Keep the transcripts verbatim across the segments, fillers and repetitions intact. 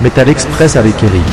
Metal Express avec Eric.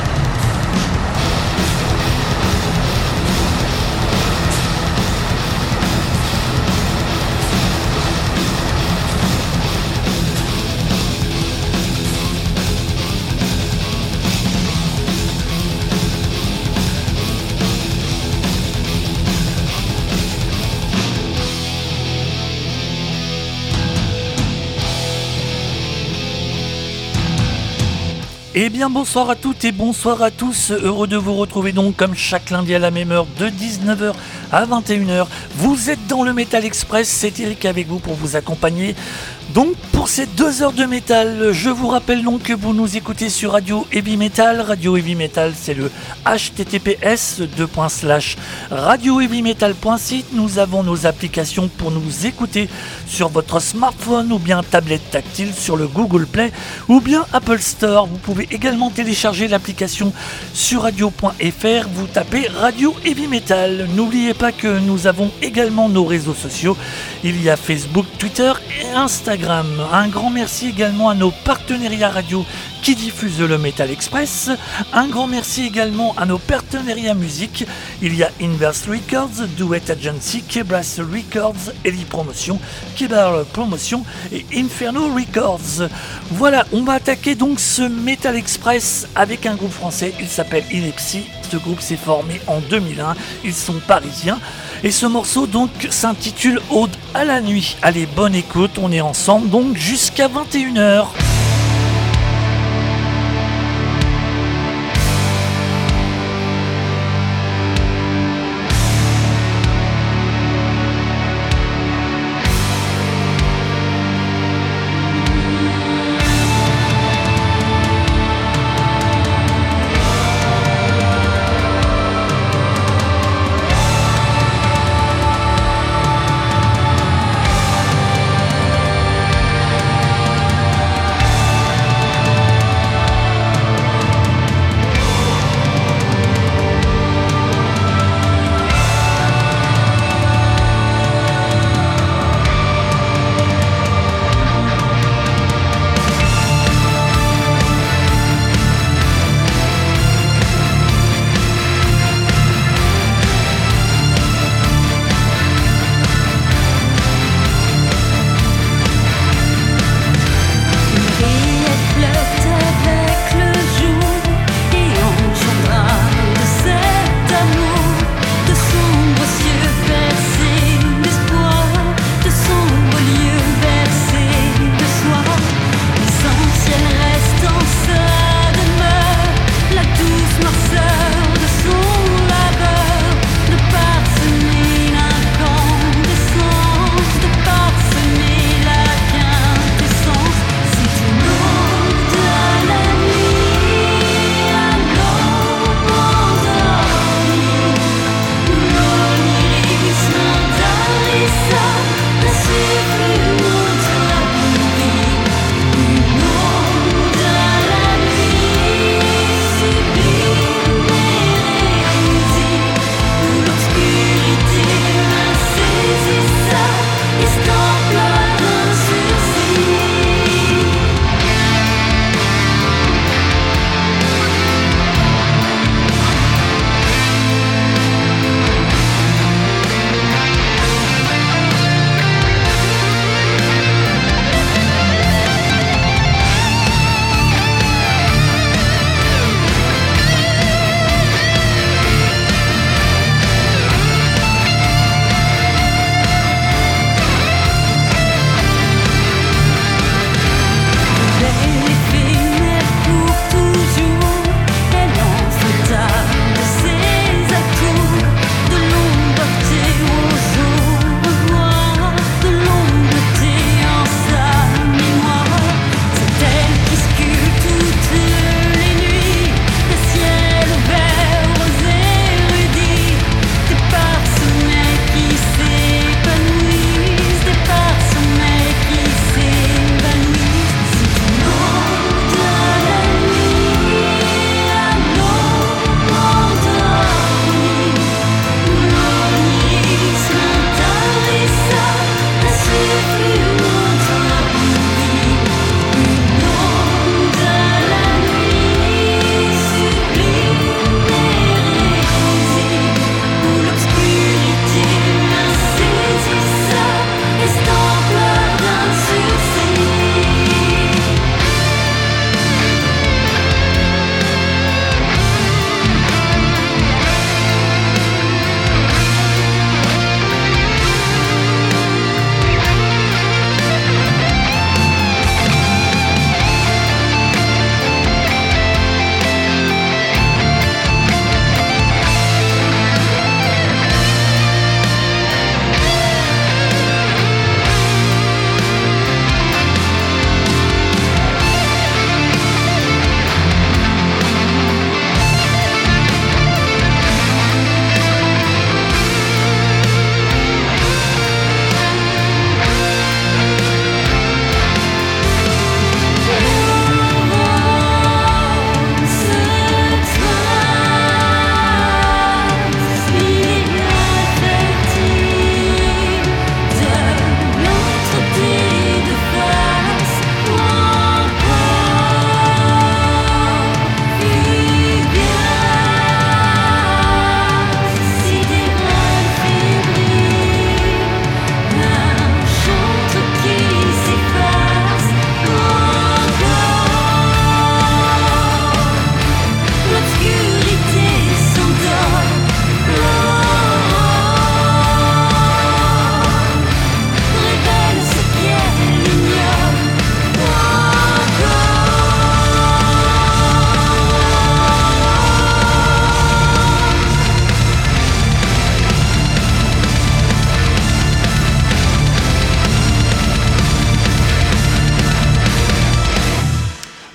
Eh bien bonsoir à toutes et bonsoir à tous, heureux de vous retrouver donc comme chaque lundi à la même heure de dix-neuf heures à vingt et une heures. Vous êtes dans le Metal Express, c'est Eric avec vous pour vous accompagner. Donc pour ces deux heures de métal, je vous rappelle donc que vous nous écoutez sur Radio Heavy Metal. Radio Heavy Metal, c'est le H T T P S deux points slash radio heavy metal point site. Nous avons nos applications pour nous écouter sur votre smartphone ou bien tablette tactile sur le Google Play ou bien Apple Store. Vous pouvez également télécharger l'application sur radio point f r. Vous tapez Radio Heavy Metal. N'oubliez pas que nous avons également nos réseaux sociaux. Il y a Facebook, Twitter et Instagram. Un grand merci également à nos partenariats radio qui diffusent le Metal Express. Un grand merci également à nos partenariats musique. Il y a Inverse Records, Duet Agency, Kebras Records, Ellie Promotion, Kebar Promotion et Inferno Records. Voilà, on va attaquer donc ce Metal Express avec un groupe français. Il s'appelle Inepsy. Ce groupe s'est formé en deux mille un. Ils sont parisiens. Et ce morceau donc s'intitule Ode à la nuit. Allez, bonne écoute, on est ensemble donc jusqu'à vingt et une heures.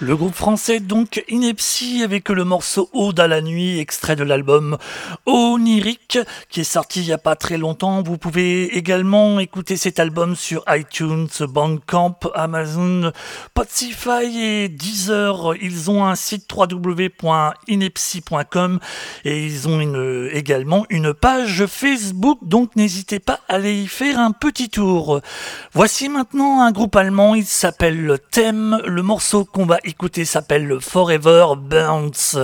Le groupe français donc Ineptie avec le morceau Ode à la nuit, extrait de l'album Onirique qui est sorti il n'y a pas très longtemps. Vous pouvez également écouter cet album sur iTunes, Bandcamp, Amazon, Spotify et Deezer. Ils ont un site w w w point ineptie point com et ils ont une, également une page Facebook, donc n'hésitez pas à aller y faire un petit tour. Voici maintenant un groupe allemand, il s'appelle Thème. Le morceau qu'on va écouter s'appelle Forever Burns.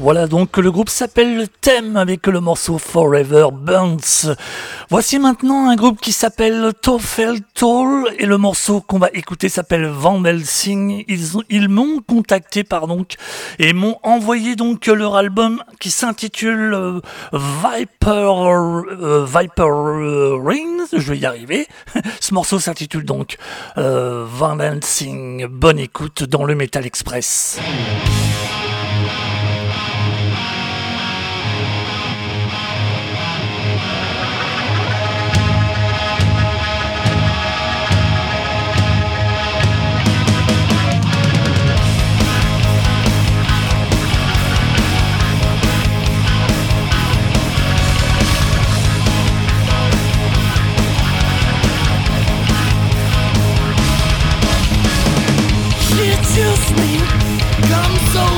Voilà donc le groupe s'appelle Le Thème avec le morceau Forever Burns. Voici maintenant un groupe qui s'appelle Toffel Toll et le morceau qu'on va écouter s'appelle Van Helsing. Ils, ont, ils m'ont contacté pardon et m'ont envoyé donc leur album qui s'intitule euh, Viper euh, Viper euh, Rings. Je vais y arriver. Ce morceau s'intitule donc euh, Van Helsing. Bonne écoute dans le Metal Express. Come so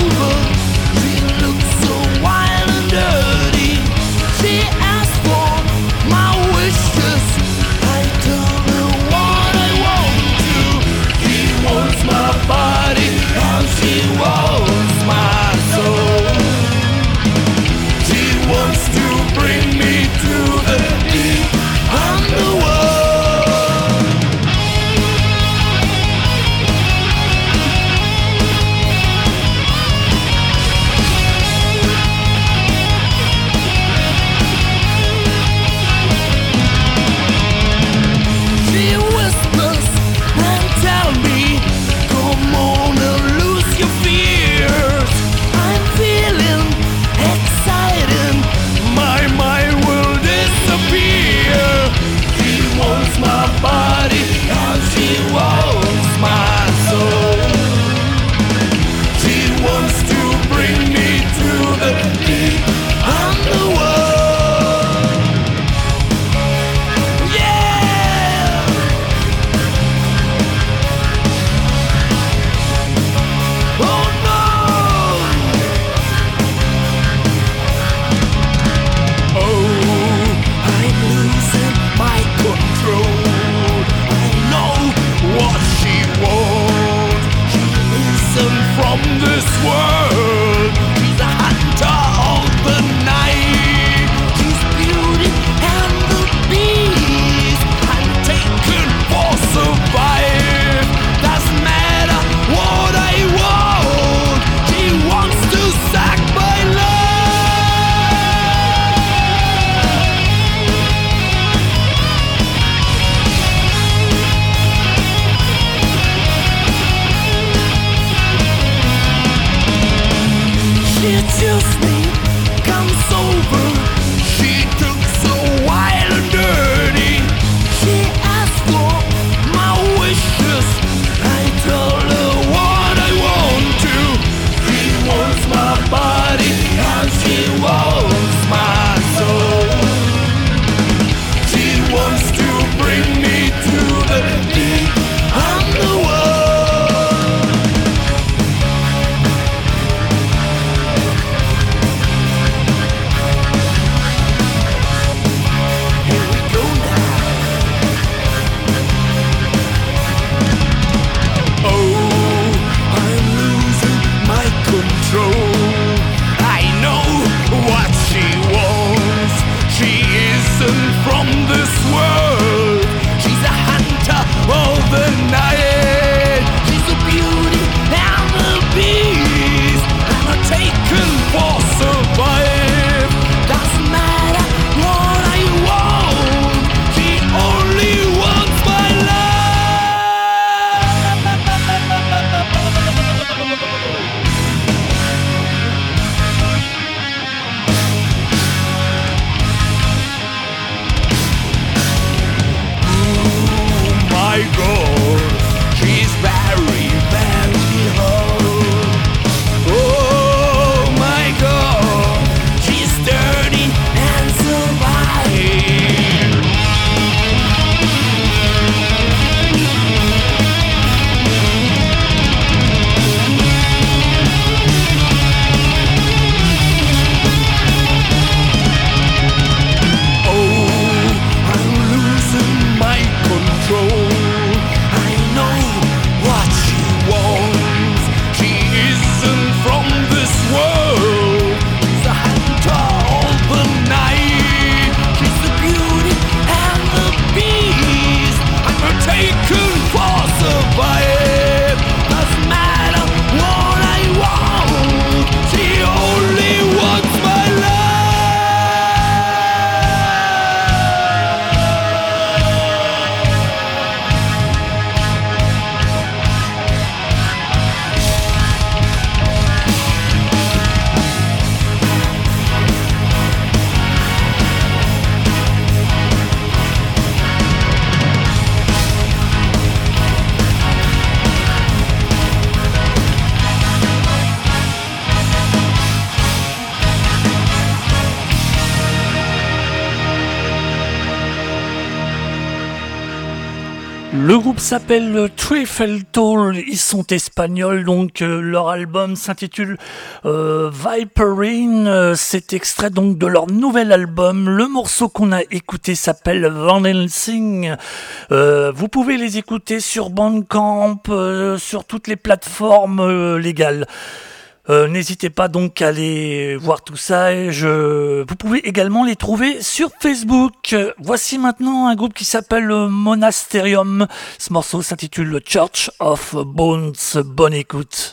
Le groupe s'appelle Trifle, ils sont espagnols, donc euh, leur album s'intitule euh, Viperine, euh, c'est extrait donc de leur nouvel album. Le morceau qu'on a écouté s'appelle Van Helsing. Euh, vous pouvez les écouter sur Bandcamp, euh, sur toutes les plateformes euh, légales. Euh, n'hésitez pas donc à aller voir tout ça et je... vous pouvez également les trouver sur Facebook. Voici maintenant un groupe qui s'appelle Monasterium. Ce morceau s'intitule Church of Bones. Bonne écoute.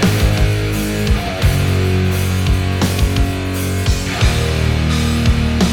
Thank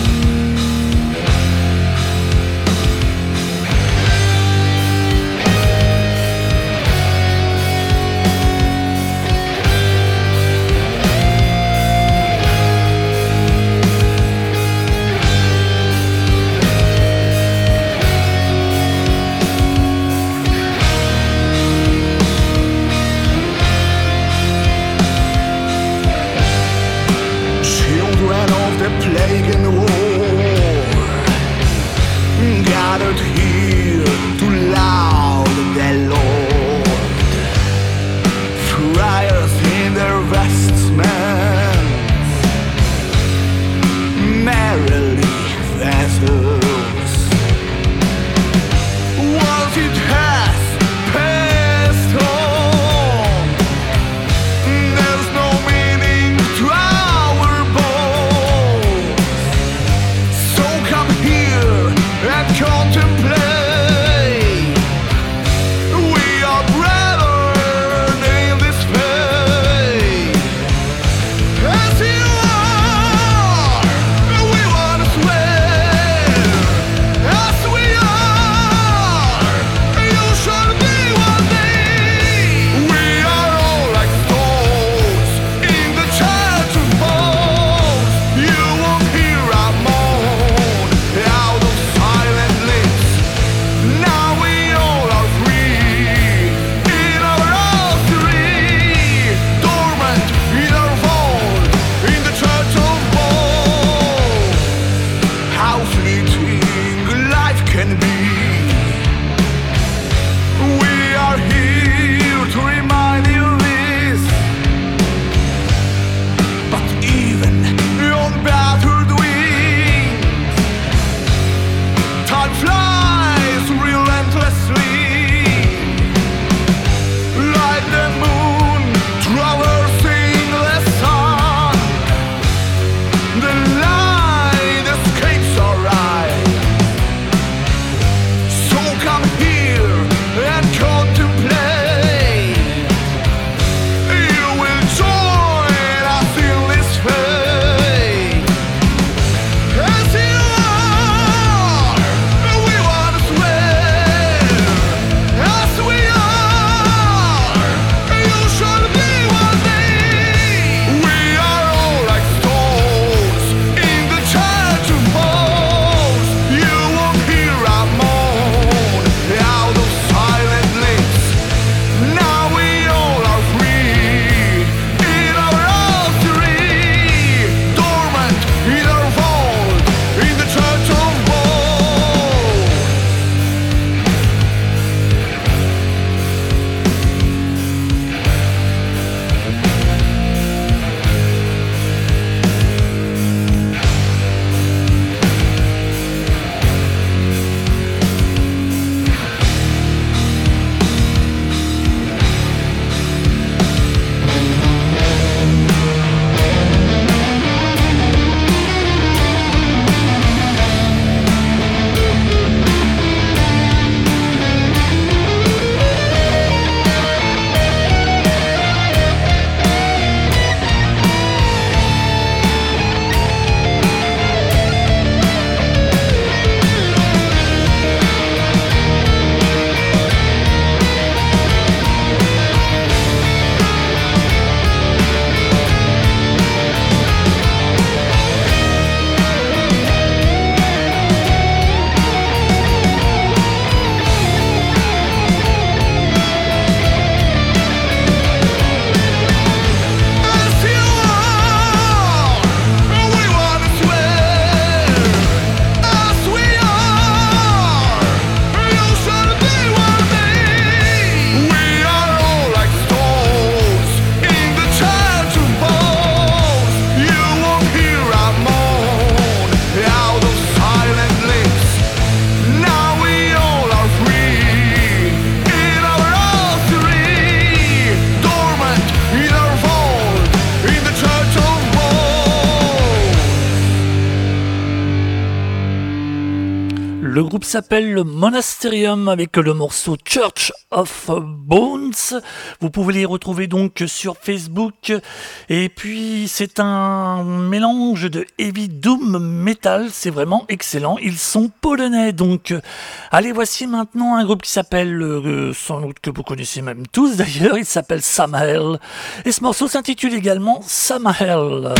Le groupe s'appelle le Monasterium avec le morceau Church of Bones. Vous pouvez les retrouver donc sur Facebook. Et puis c'est un mélange de heavy doom metal, c'est vraiment excellent. Ils sont polonais donc. Allez, voici maintenant un groupe qui s'appelle, euh, sans doute que vous connaissez même tous d'ailleurs, il s'appelle Samael. Et ce morceau s'intitule également Samael.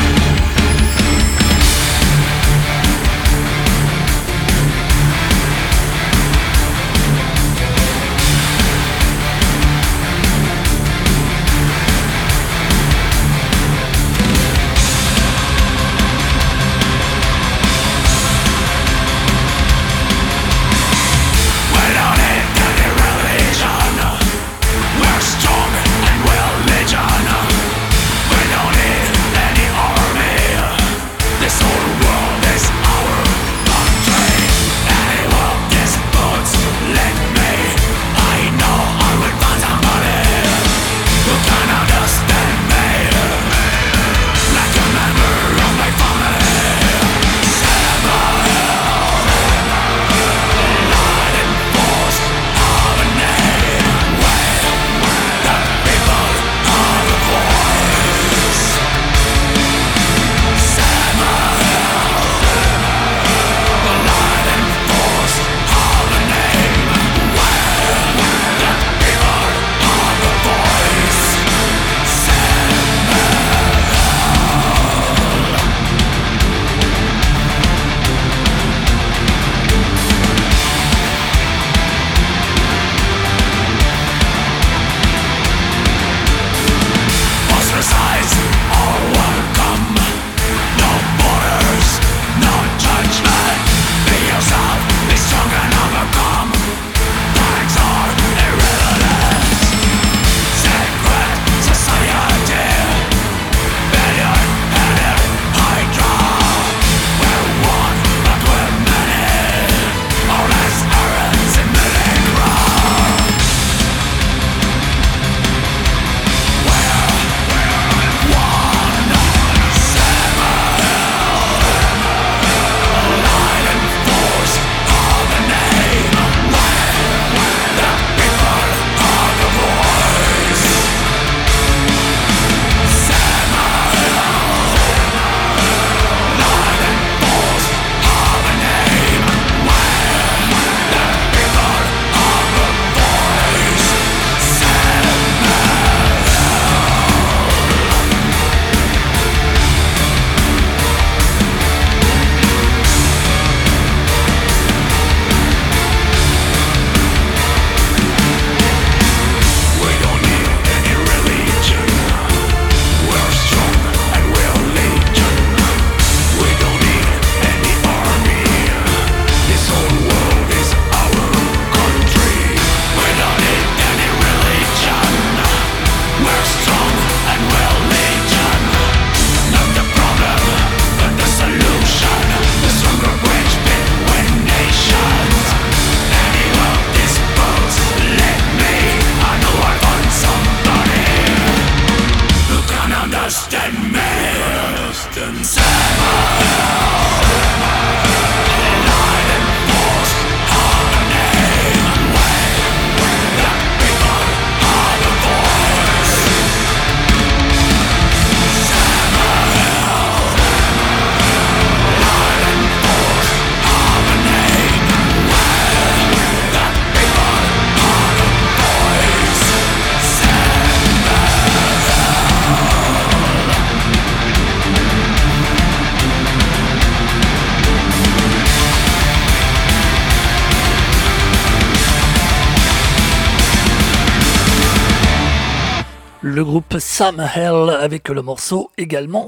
Le groupe Samael avec le morceau également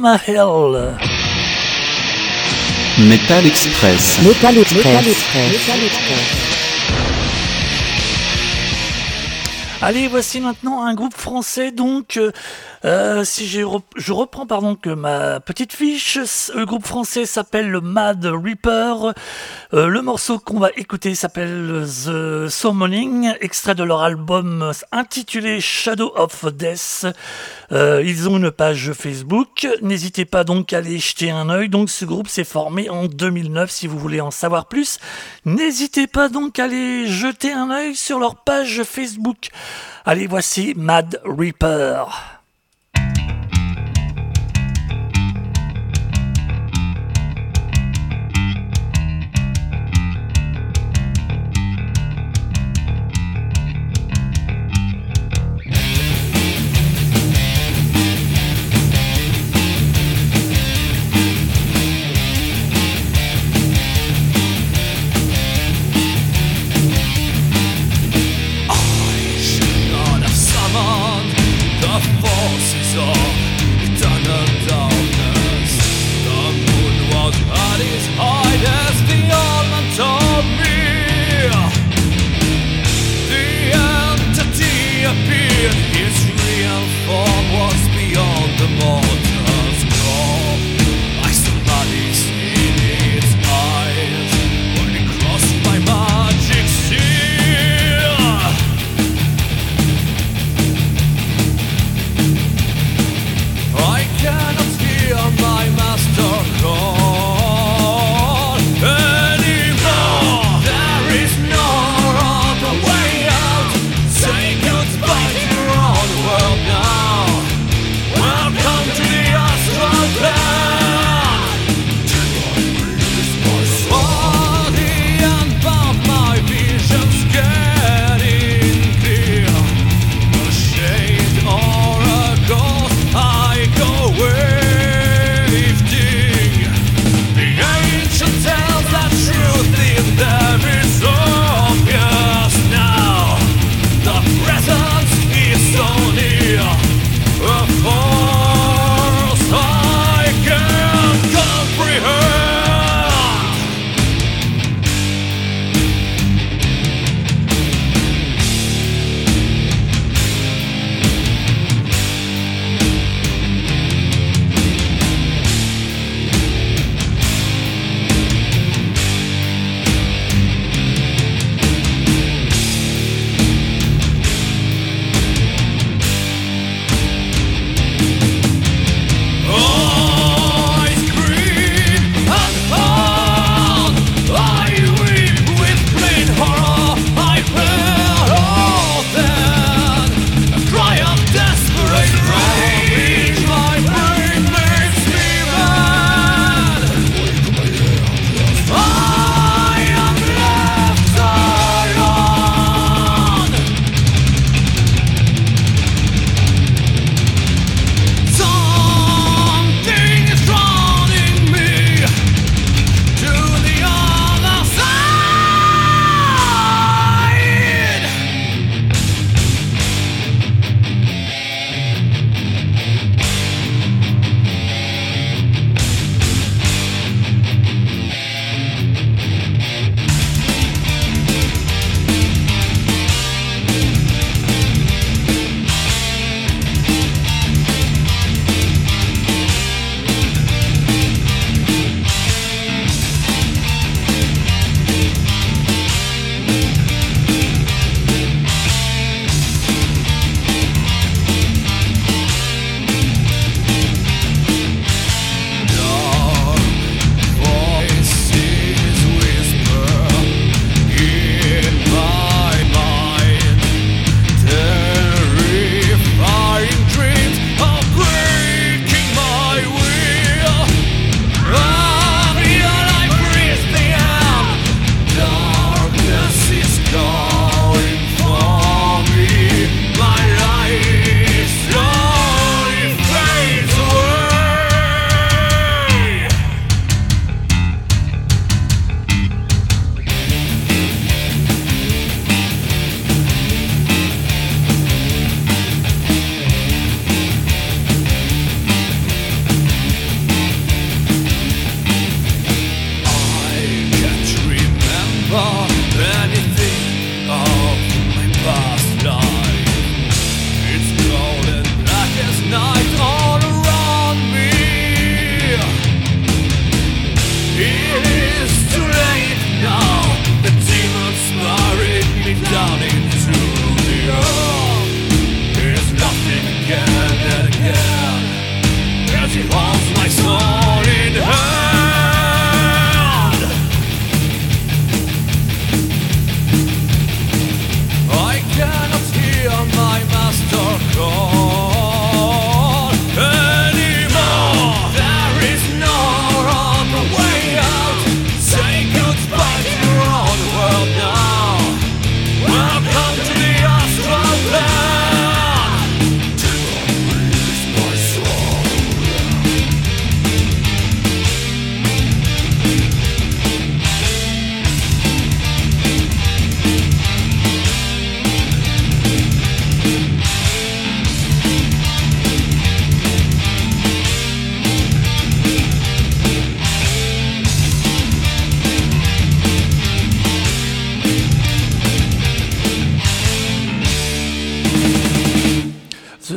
Samael. Metal Express. Metal Express. Metal Express. Metal Express. Allez, voici maintenant un groupe français, donc euh, si j'ai rep- je reprends pardon que ma petite fiche, le groupe français s'appelle le Mad Reaper, euh, le morceau qu'on va écouter s'appelle The Summoning, extrait de leur album intitulé Shadow of Death. Euh, ils ont une page Facebook, n'hésitez pas donc à aller jeter un œil. Donc ce groupe s'est formé en deux mille neuf, si vous voulez en savoir plus. N'hésitez pas donc à aller jeter un œil sur leur page Facebook. Allez, voici Mad Reaper. I should not have summoned the force.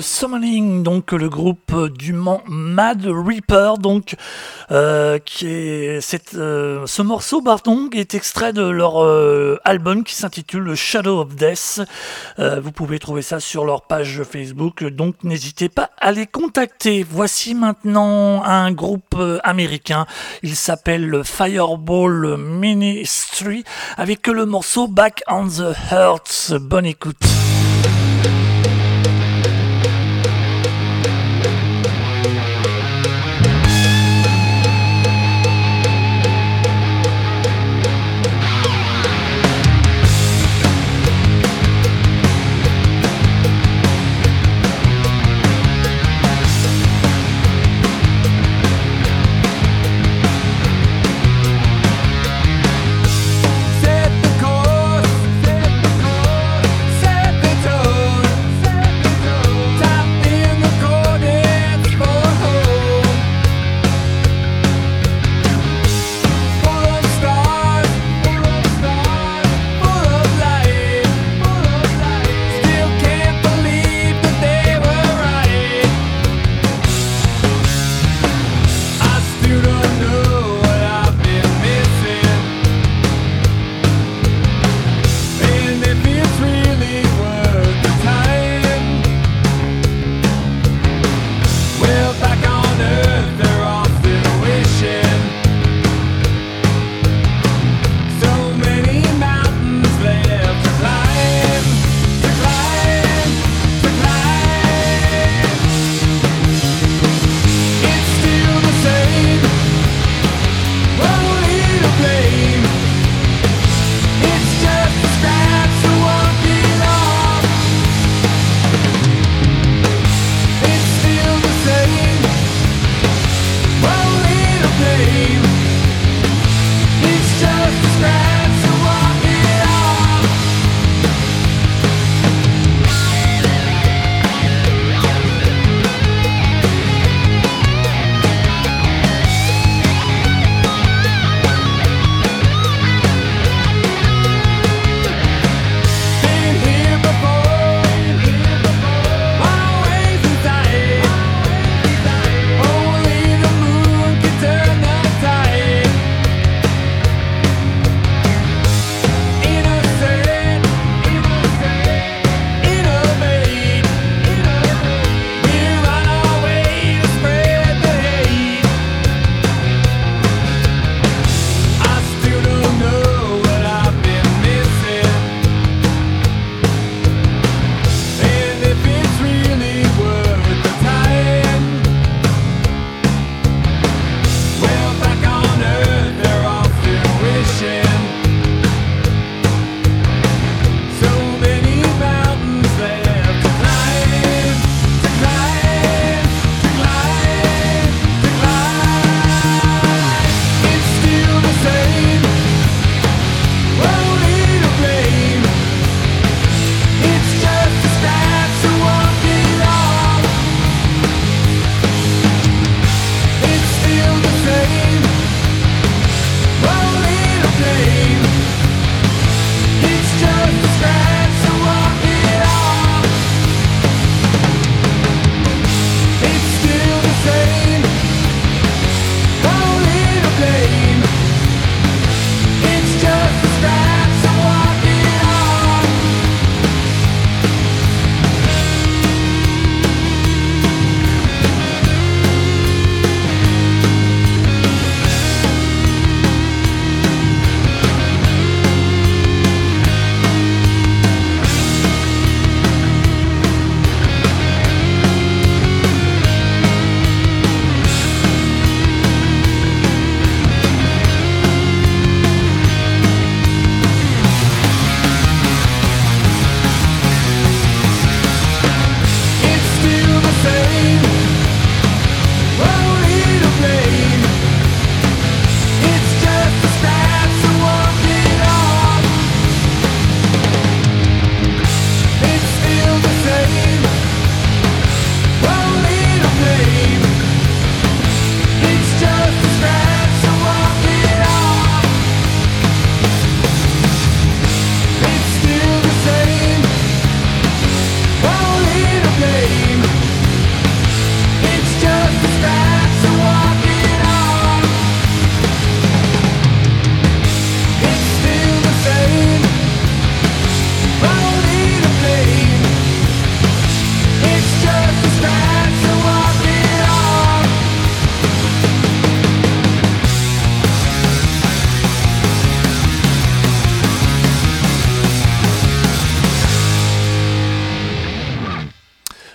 Summoning, donc le groupe du Mans Mad Reaper, donc euh, qui est cette, euh, ce morceau pardon est extrait de leur euh, album qui s'intitule Shadow of Death. Euh, vous pouvez trouver ça sur leur page Facebook, donc n'hésitez pas à les contacter. Voici maintenant un groupe euh, américain, il s'appelle Fireball Ministry avec le morceau Back on the Hearts. Bonne écoute. Set the course, set the course, set the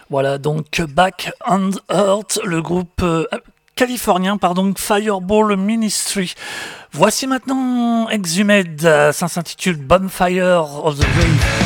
Voilà donc Back and Earth, le groupe euh, californien, pardon, Fireball Ministry. Voici maintenant Exhumed, euh, ça s'intitule Bonfire of the Grave.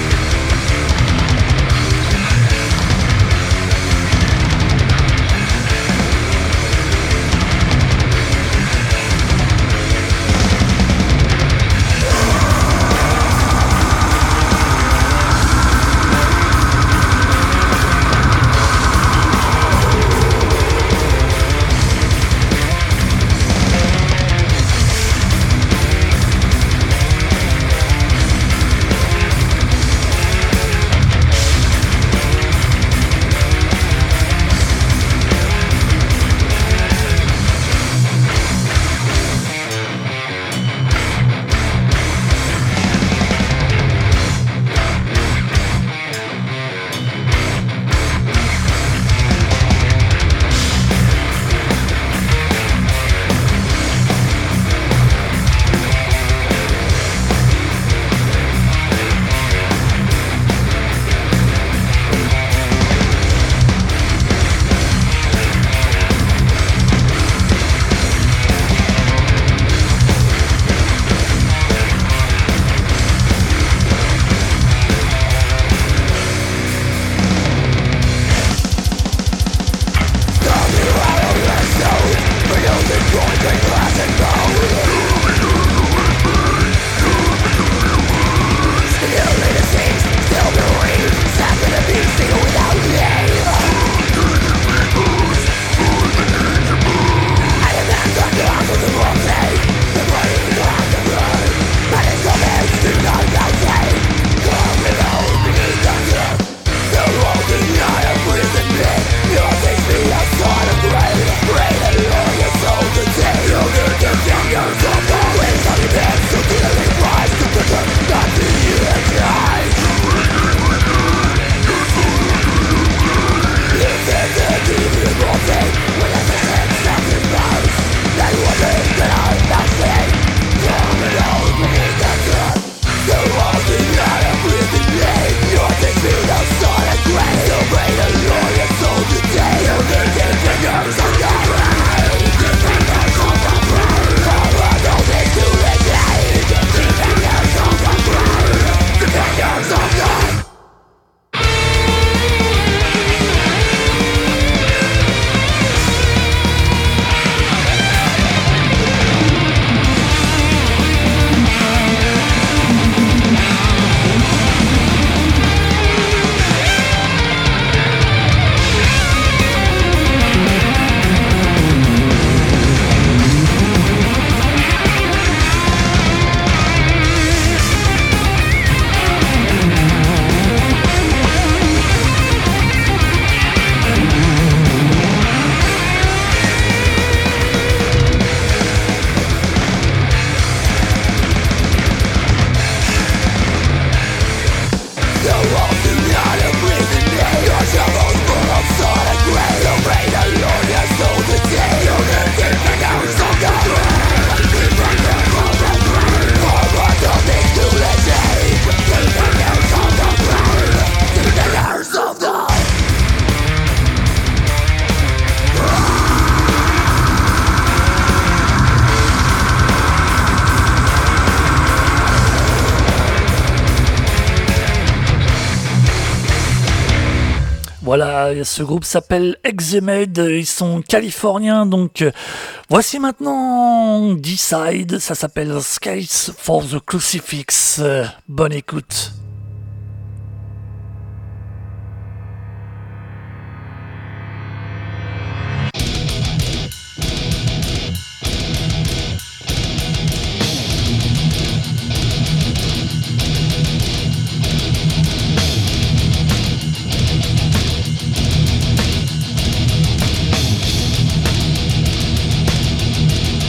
Voilà, ce groupe s'appelle Exhumed, ils sont californiens, donc euh, voici maintenant D-Side, ça s'appelle Skies for the Crucifix. Euh, bonne écoute.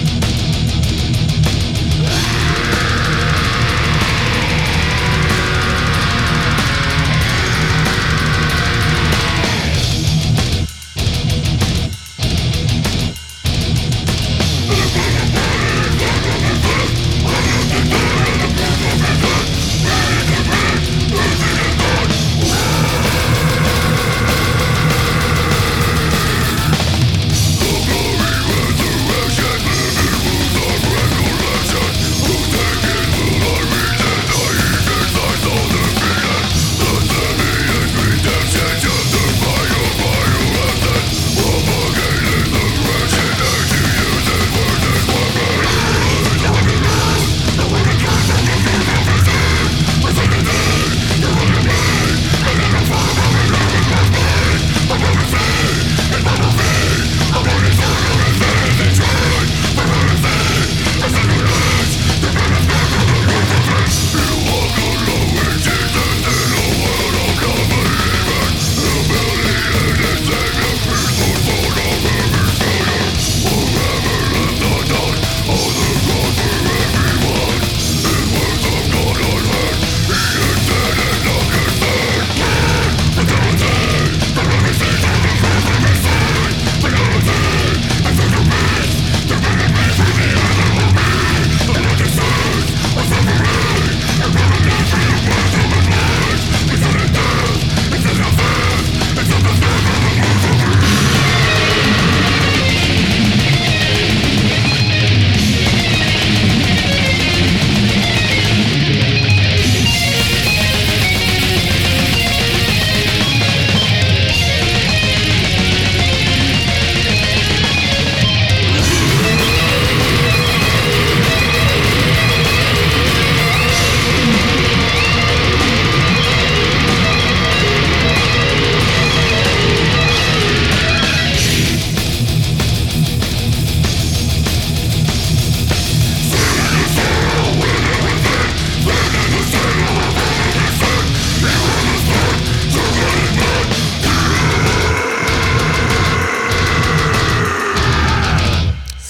Ah!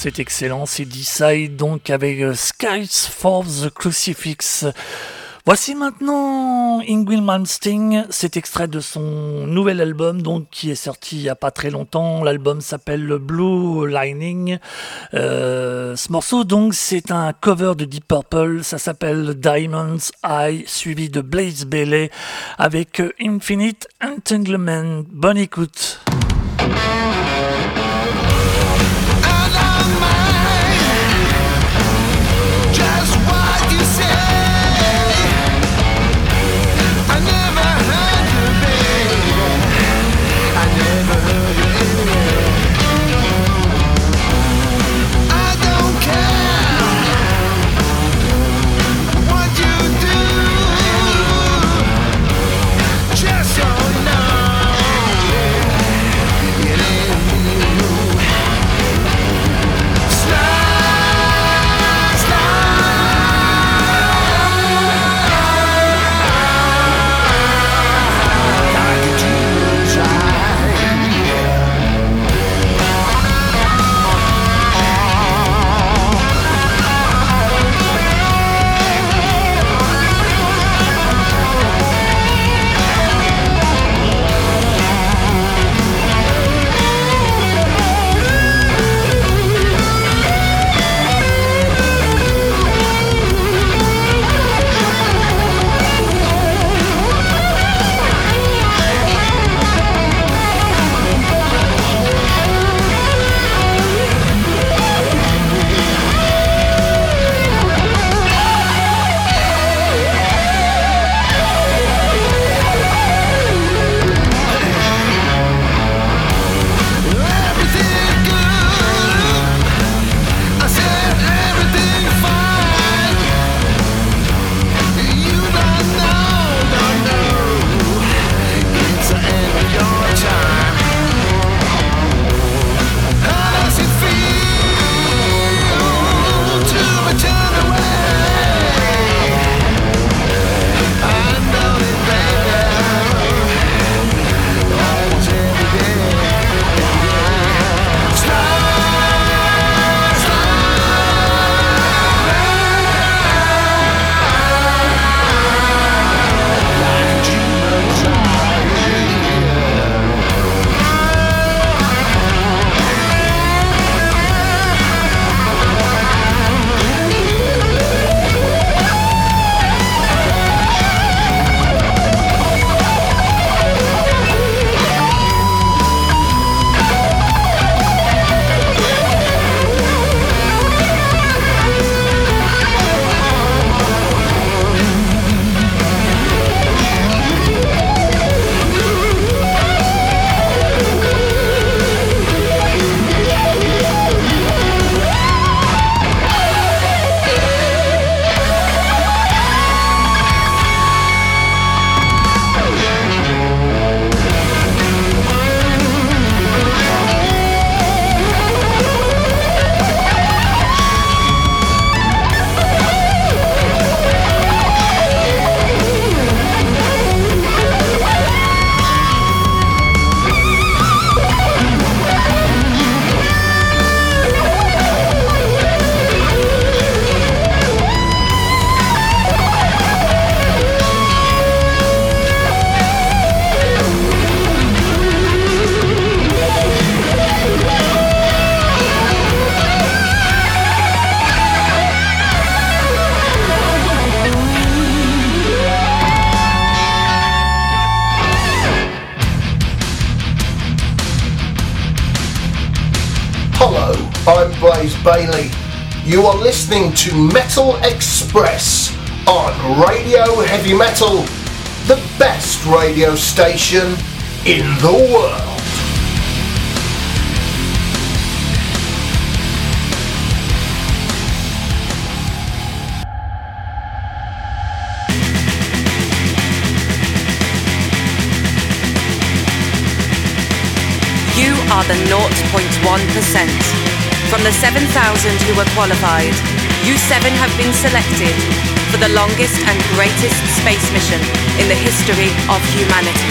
c'était excellent. C'est Decide donc avec euh, Skies for the Crucifix. Voici maintenant Yngwie Malmsteen, cet extrait de son nouvel album donc qui est sorti il n'y a pas très longtemps. L'album s'appelle Blue Lining. Euh, ce morceau donc c'est un cover de Deep Purple, ça s'appelle Diamond's Eye, suivi de Blaze Bayley avec Infinite Entanglement. Bonne écoute. Blaze Bayley. You are listening to Metal Express on Radio Heavy Metal, the best radio station in the world. You are the zero point one percent. From the seven thousand who were qualified, you seven have been selected for the longest and greatest space mission in the history of humanity.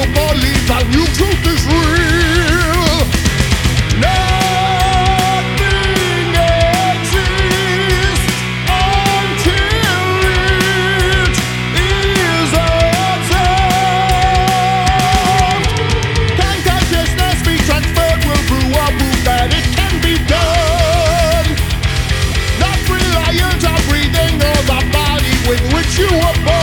will believe that new truth is real. Nothing exists until it is observed. Can consciousness be transferred? Will prove or prove that it can be done. Not reliant on breathing or the body with which you were born.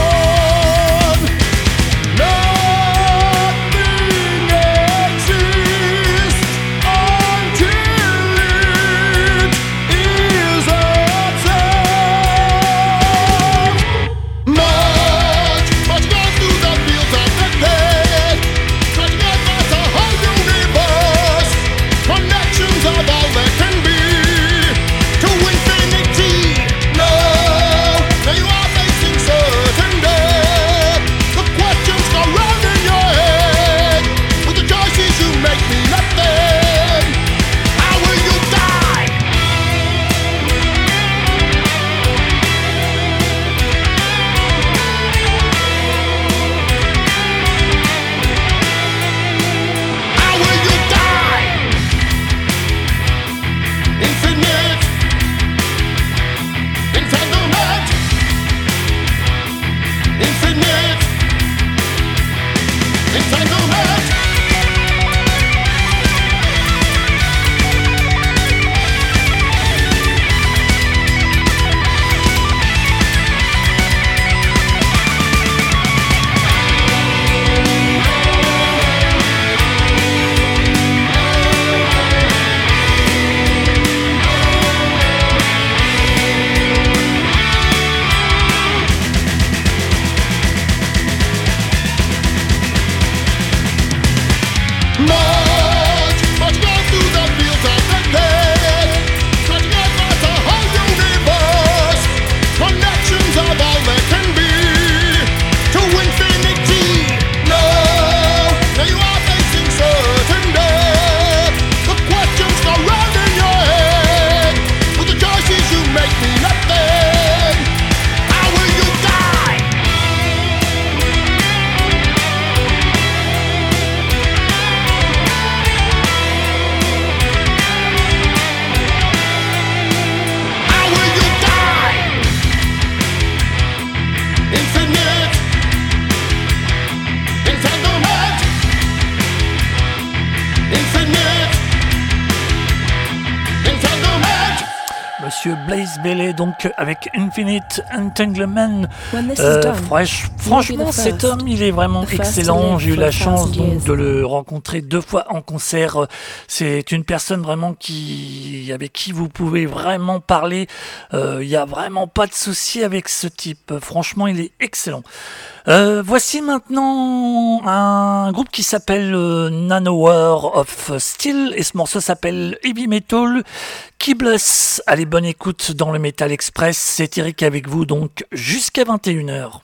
Blaze Bayley, donc avec Infinite Entanglement. Euh, fresh, franchement, cet homme, il est vraiment excellent. J'ai eu la chance donc de le rencontrer deux fois en concert. C'est une personne vraiment qui, avec qui vous pouvez vraiment parler. Il euh, n'y a vraiment pas de souci avec ce type. Franchement, il est excellent. Euh, voici maintenant un groupe qui s'appelle euh, Nanowar of Steel et ce morceau s'appelle Heavy Metal qui blesse. Allez, bonne écoute dans le Metal Express, c'est Eric avec vous donc jusqu'à vingt et une heures.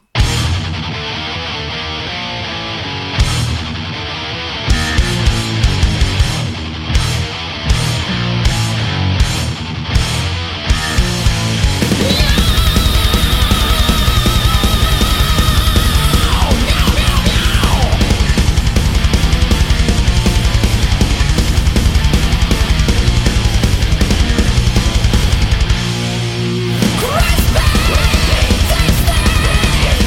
Christmas!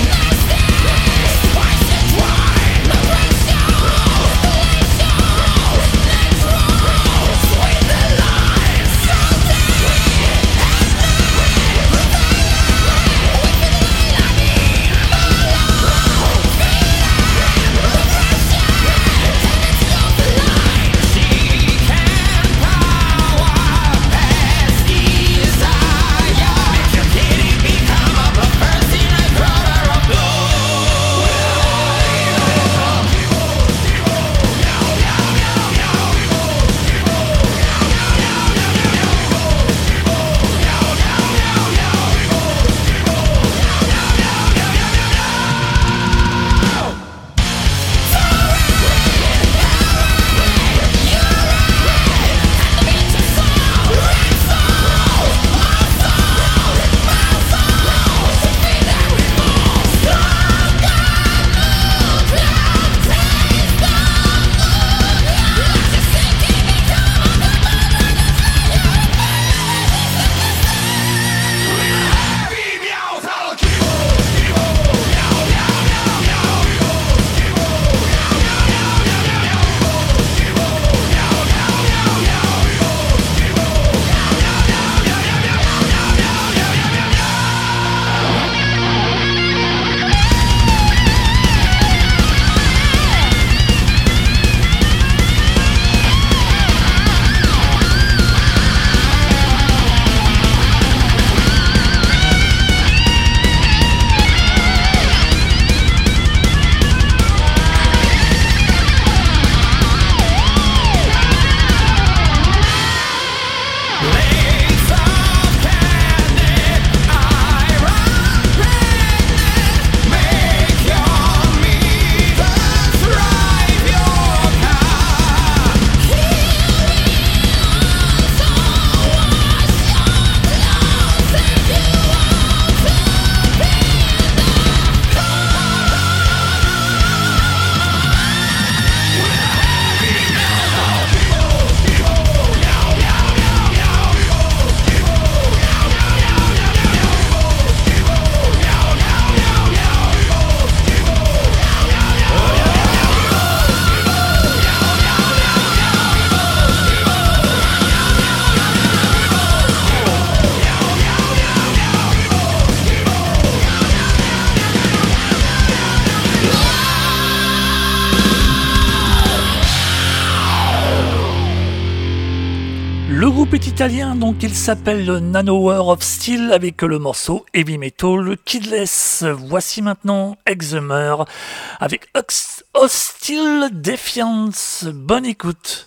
italien, donc il s'appelle Nanowar of Steel avec le morceau Heavy Metal Kidless. Voici maintenant Exhumer avec Hostile Defiance. Bonne écoute.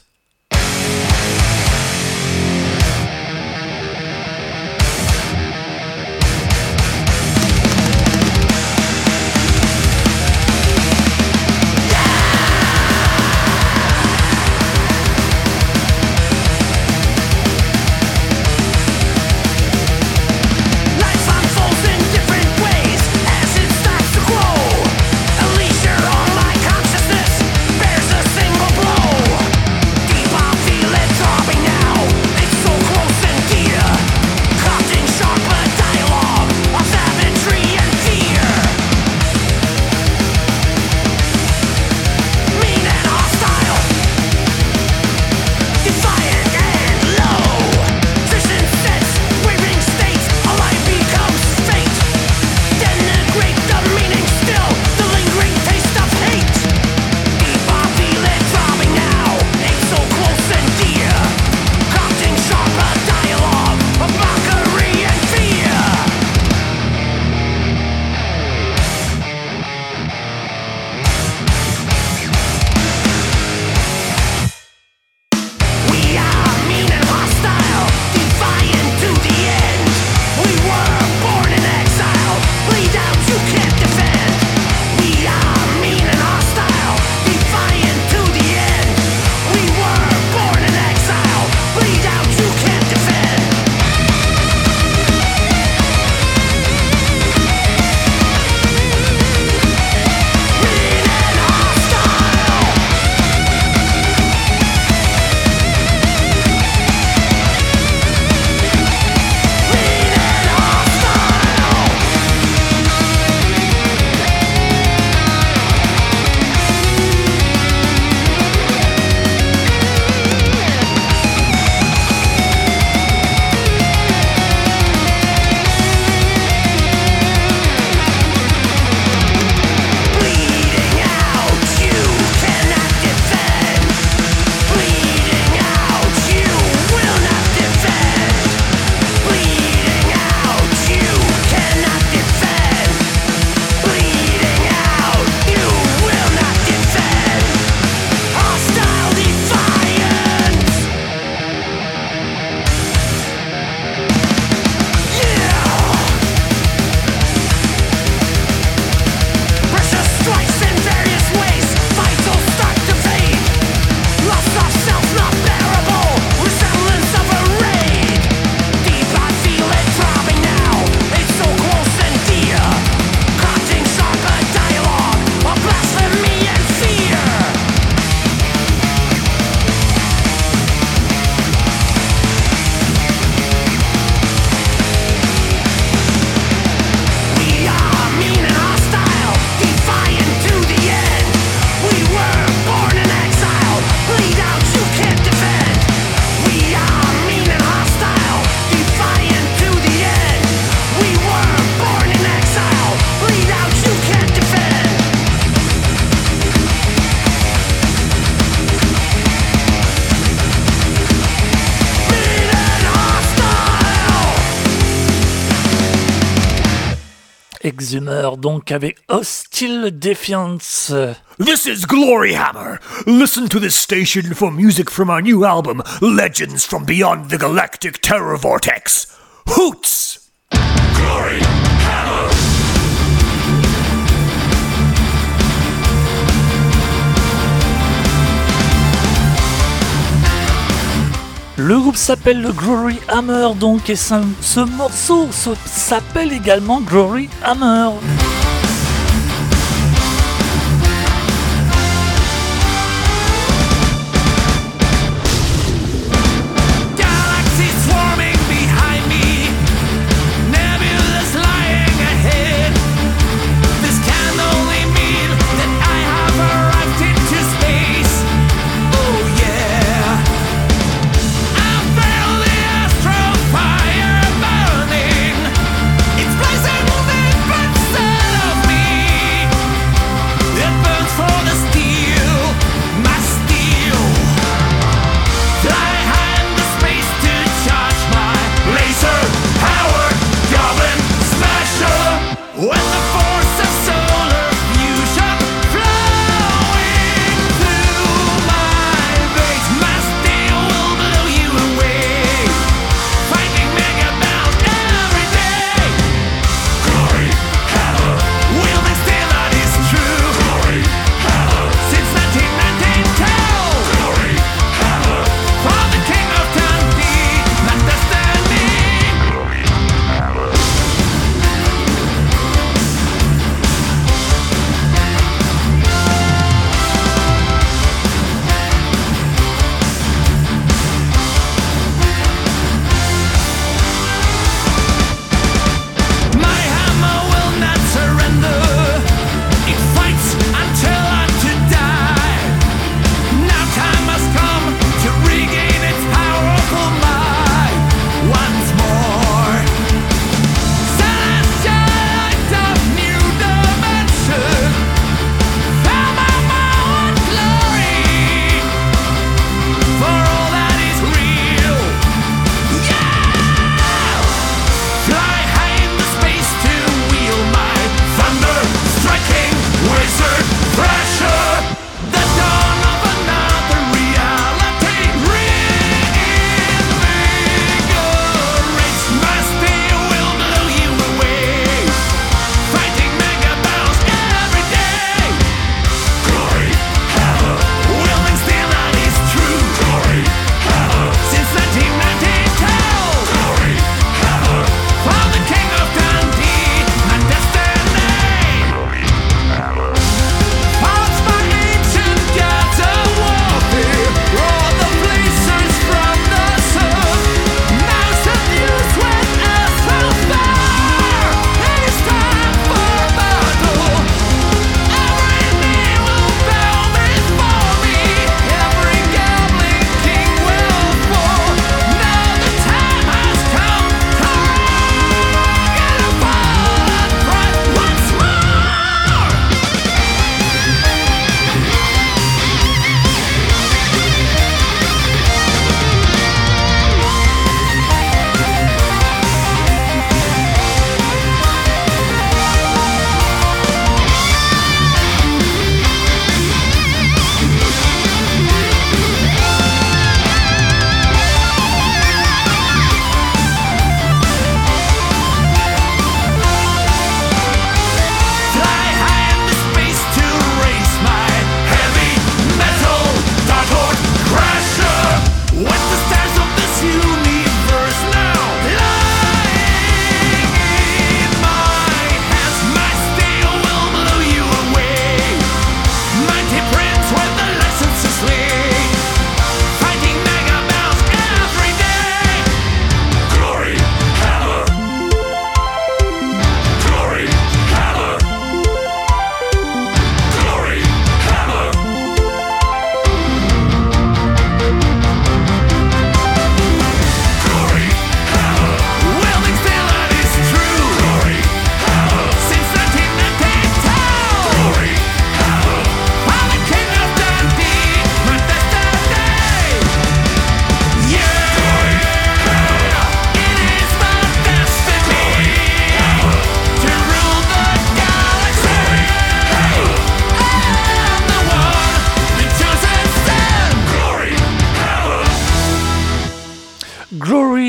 Exhumer, donc avec Hostile Defiance. This is Glory Hammer. Listen to this station for music from our new album, Legends from Beyond the Galactic Terror Vortex. Hoots! Glory Hammer! Le groupe s'appelle le Glory Hammer, donc, et ce, ce morceau s'appelle également Glory Hammer. It's blazing, moving, but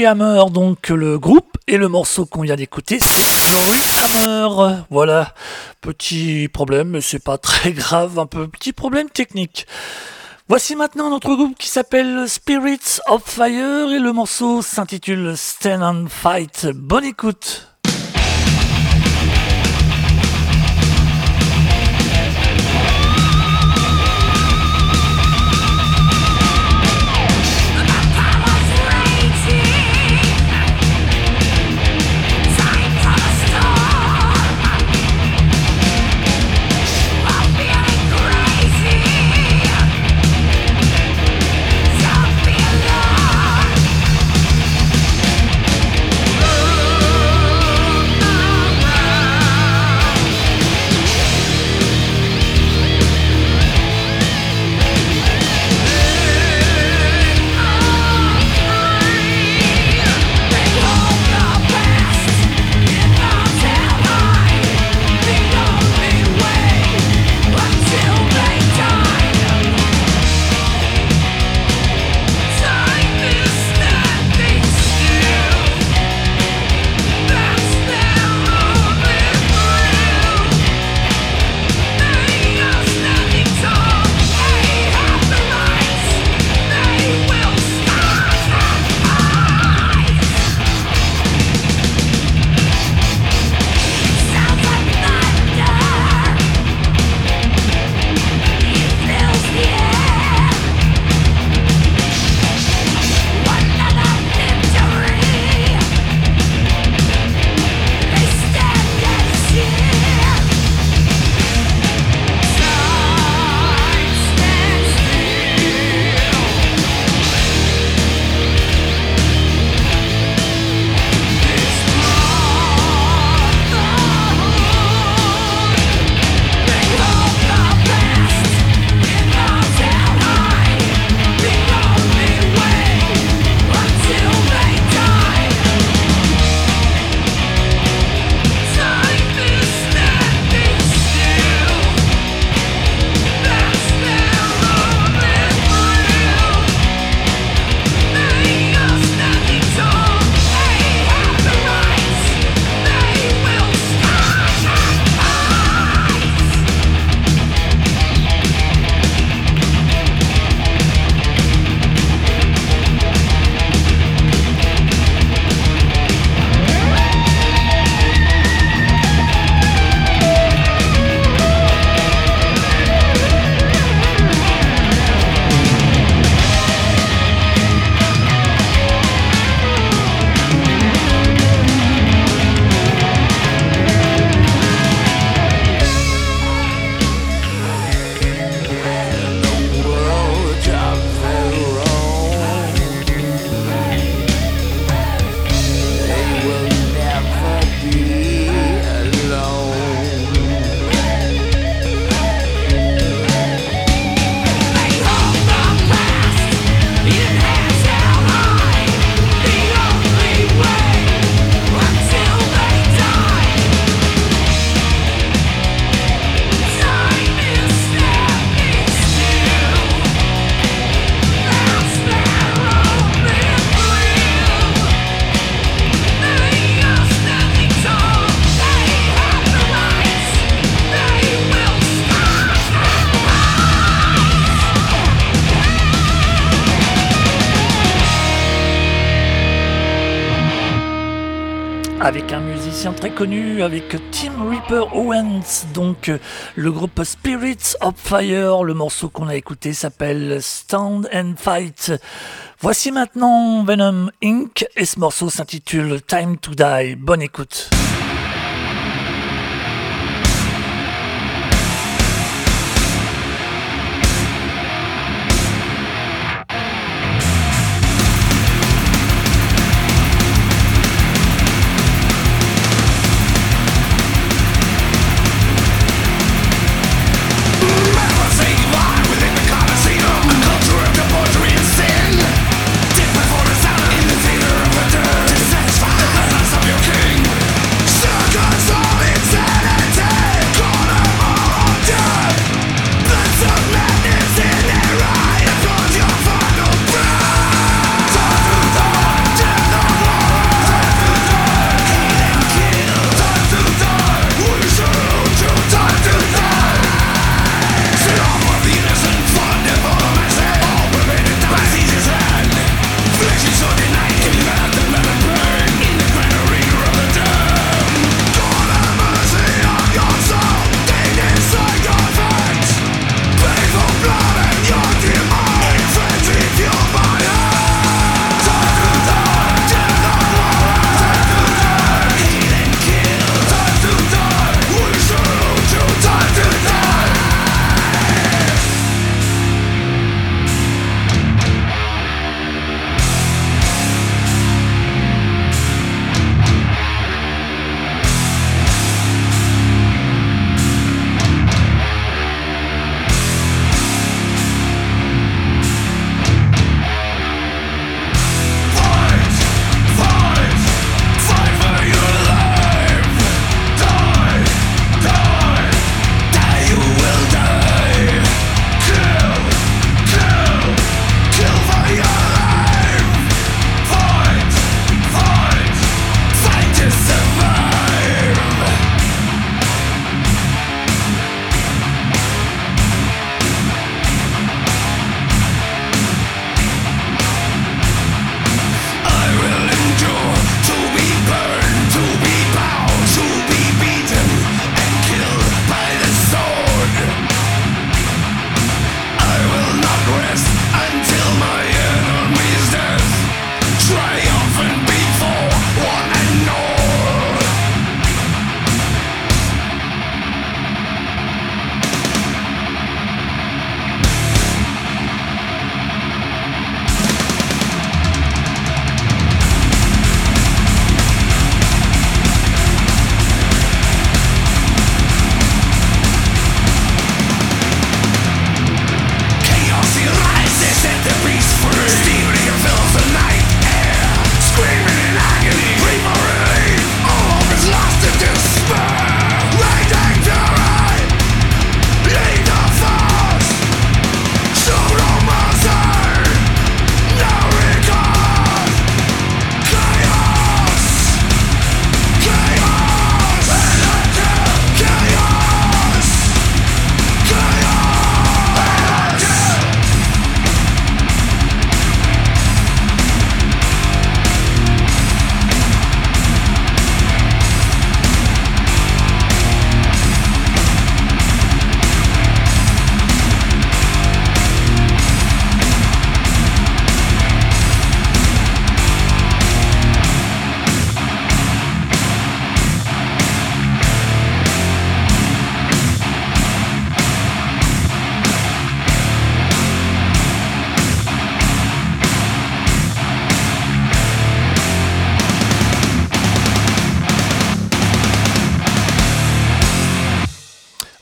Glory Hammer, donc le groupe, et le morceau qu'on vient d'écouter, c'est Glory Hammer. Voilà, petit problème, mais c'est pas très grave, un peu petit problème technique. Voici maintenant notre groupe qui s'appelle Spirits of Fire, et le morceau s'intitule Stand and Fight. Bonne écoute. Avec un musicien très connu, avec Tim Reaper Owens, donc le groupe Spirits of Fire. Le morceau qu'on a écouté s'appelle Stand and Fight. Voici maintenant Venom Incorporated et ce morceau s'intitule Time to Die. Bonne écoute. Different for the sound in the theater of a dirt to satisfy the lust of your king.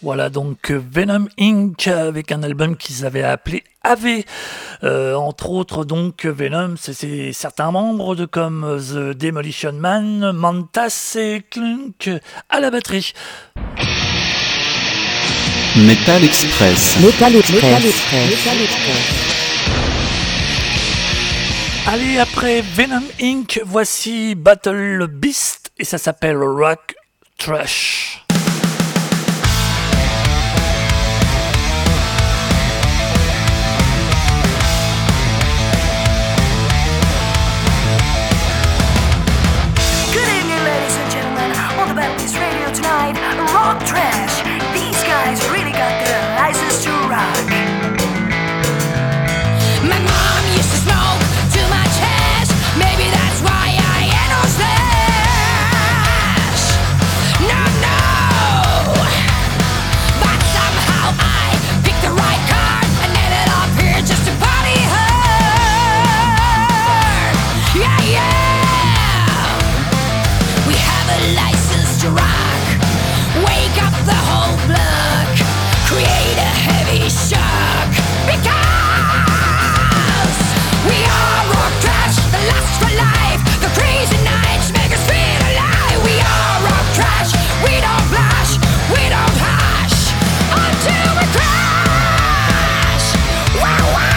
Voilà donc Venom Incorporated avec un album qu'ils avaient appelé A V. Euh, entre autres donc Venom, c'est, c'est certains membres de comme The Demolition Man, Mantas et Clunk à la batterie. Metal Express. Metal Express. Metal Express. Metal Express. Allez, après Venom Incorporated, voici Battle Beast et ça s'appelle Rock Trash. Tonight, rock trash. These guys really got the license to rock. My mom used to smoke too much hash. Maybe that's why I ain't no slash. No, no. But somehow I picked the right card and ended up here just to party hard. Yeah, yeah. We have a license to rock. Wake up the whole block, create a heavy shock, because we are rock trash, the lust for life, the crazy nights make us feel alive. We are rock trash, we don't blush, we don't hush, until we crash. Wow, wow.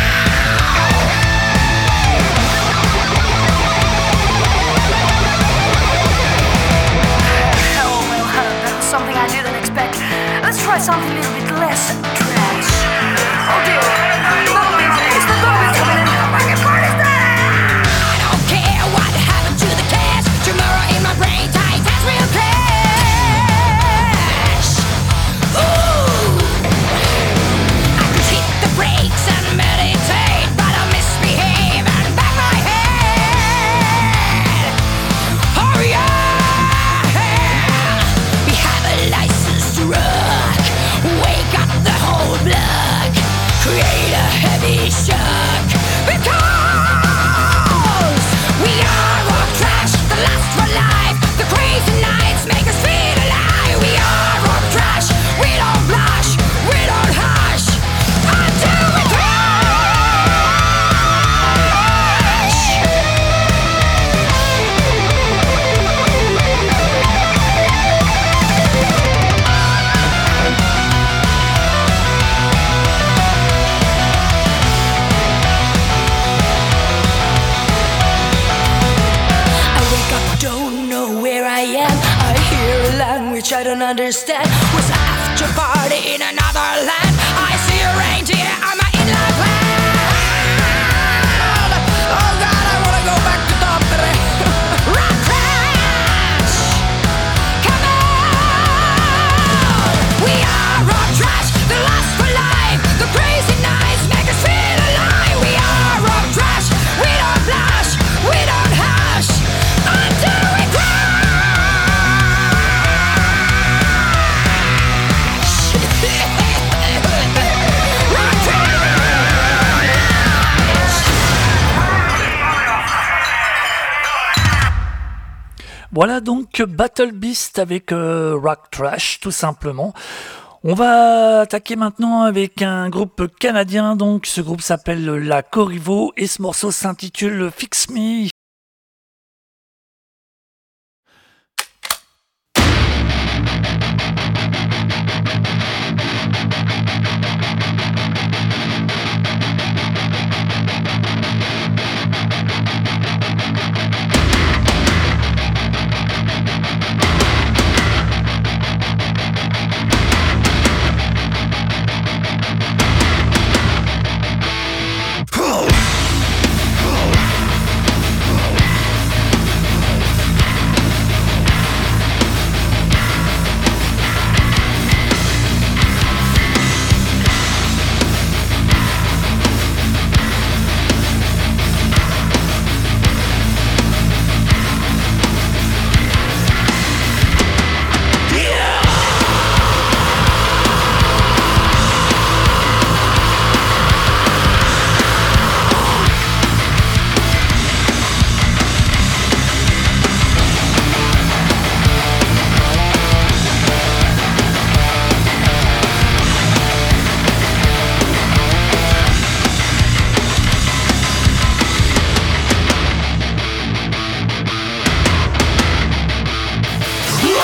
Something I didn't expect. Let's try something a little bit less trash. Oh dear, Bumblebee, it's the Bumblebee coming in. Fucking party's there! I don't care what happened to the cash. Tomorrow in my brain, tight as real cash. Ooh, I could hit the brakes and meditate, but I misbehave and bang my head. Oh yeah! License to rock, wake up the whole block, create a heavy shock, because we are rock trash, the lust for life, the crazy nights make us feel alive. We are rock trash, we don't blush, we don't hush, until we crash. Language I don't understand. Was after party in another land. I see a reindeer, I'm an inland land. Oh God, I wanna go back to Tampere. Rock trash, come on. We are rock trash, the lust for life, the crazy nights make us feel alive. We are rock trash, we don't blush, we don't hush, until we crash. Voilà donc Battle Beast avec euh, Rock Trash tout simplement. On va attaquer maintenant avec un groupe canadien, donc ce groupe s'appelle La Corriveau et ce morceau s'intitule Fix Me. Oh!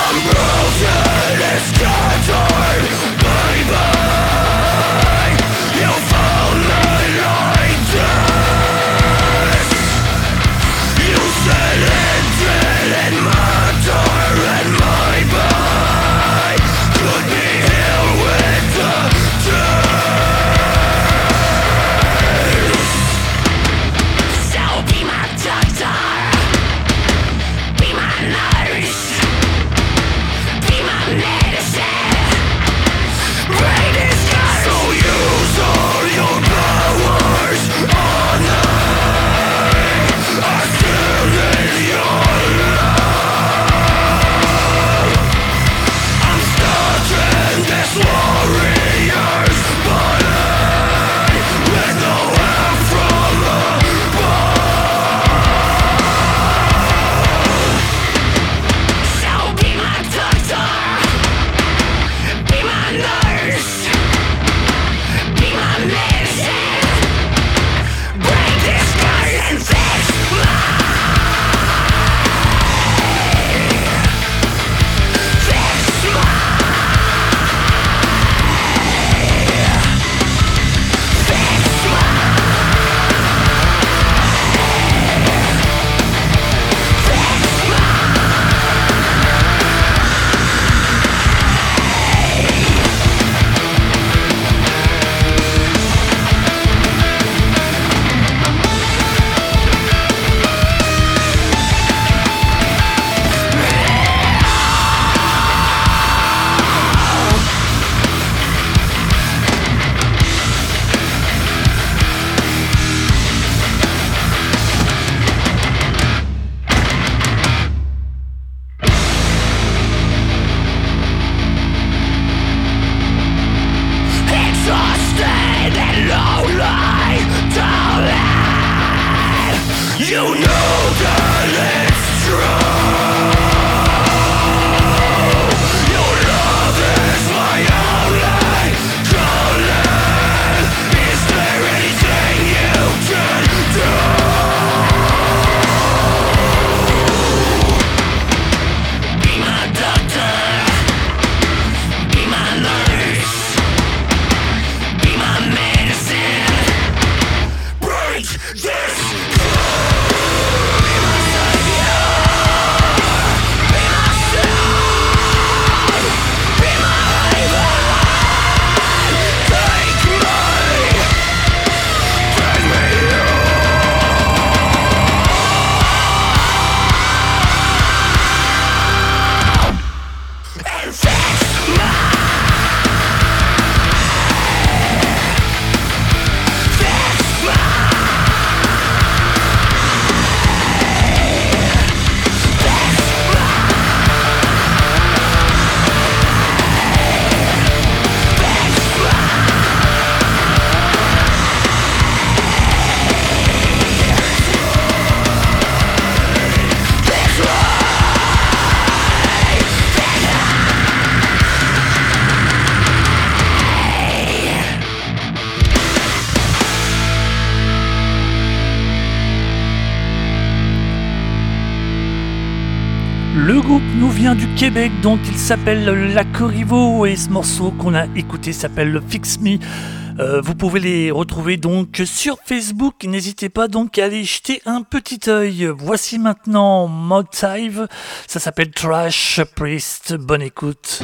Le groupe nous vient du Québec, donc il s'appelle La Corriveau et ce morceau qu'on a écouté s'appelle Fix Me. Euh, vous pouvez les retrouver donc sur Facebook. N'hésitez pas donc à aller jeter un petit œil. Voici maintenant Motive. Ça s'appelle Trash Priest. Bonne écoute.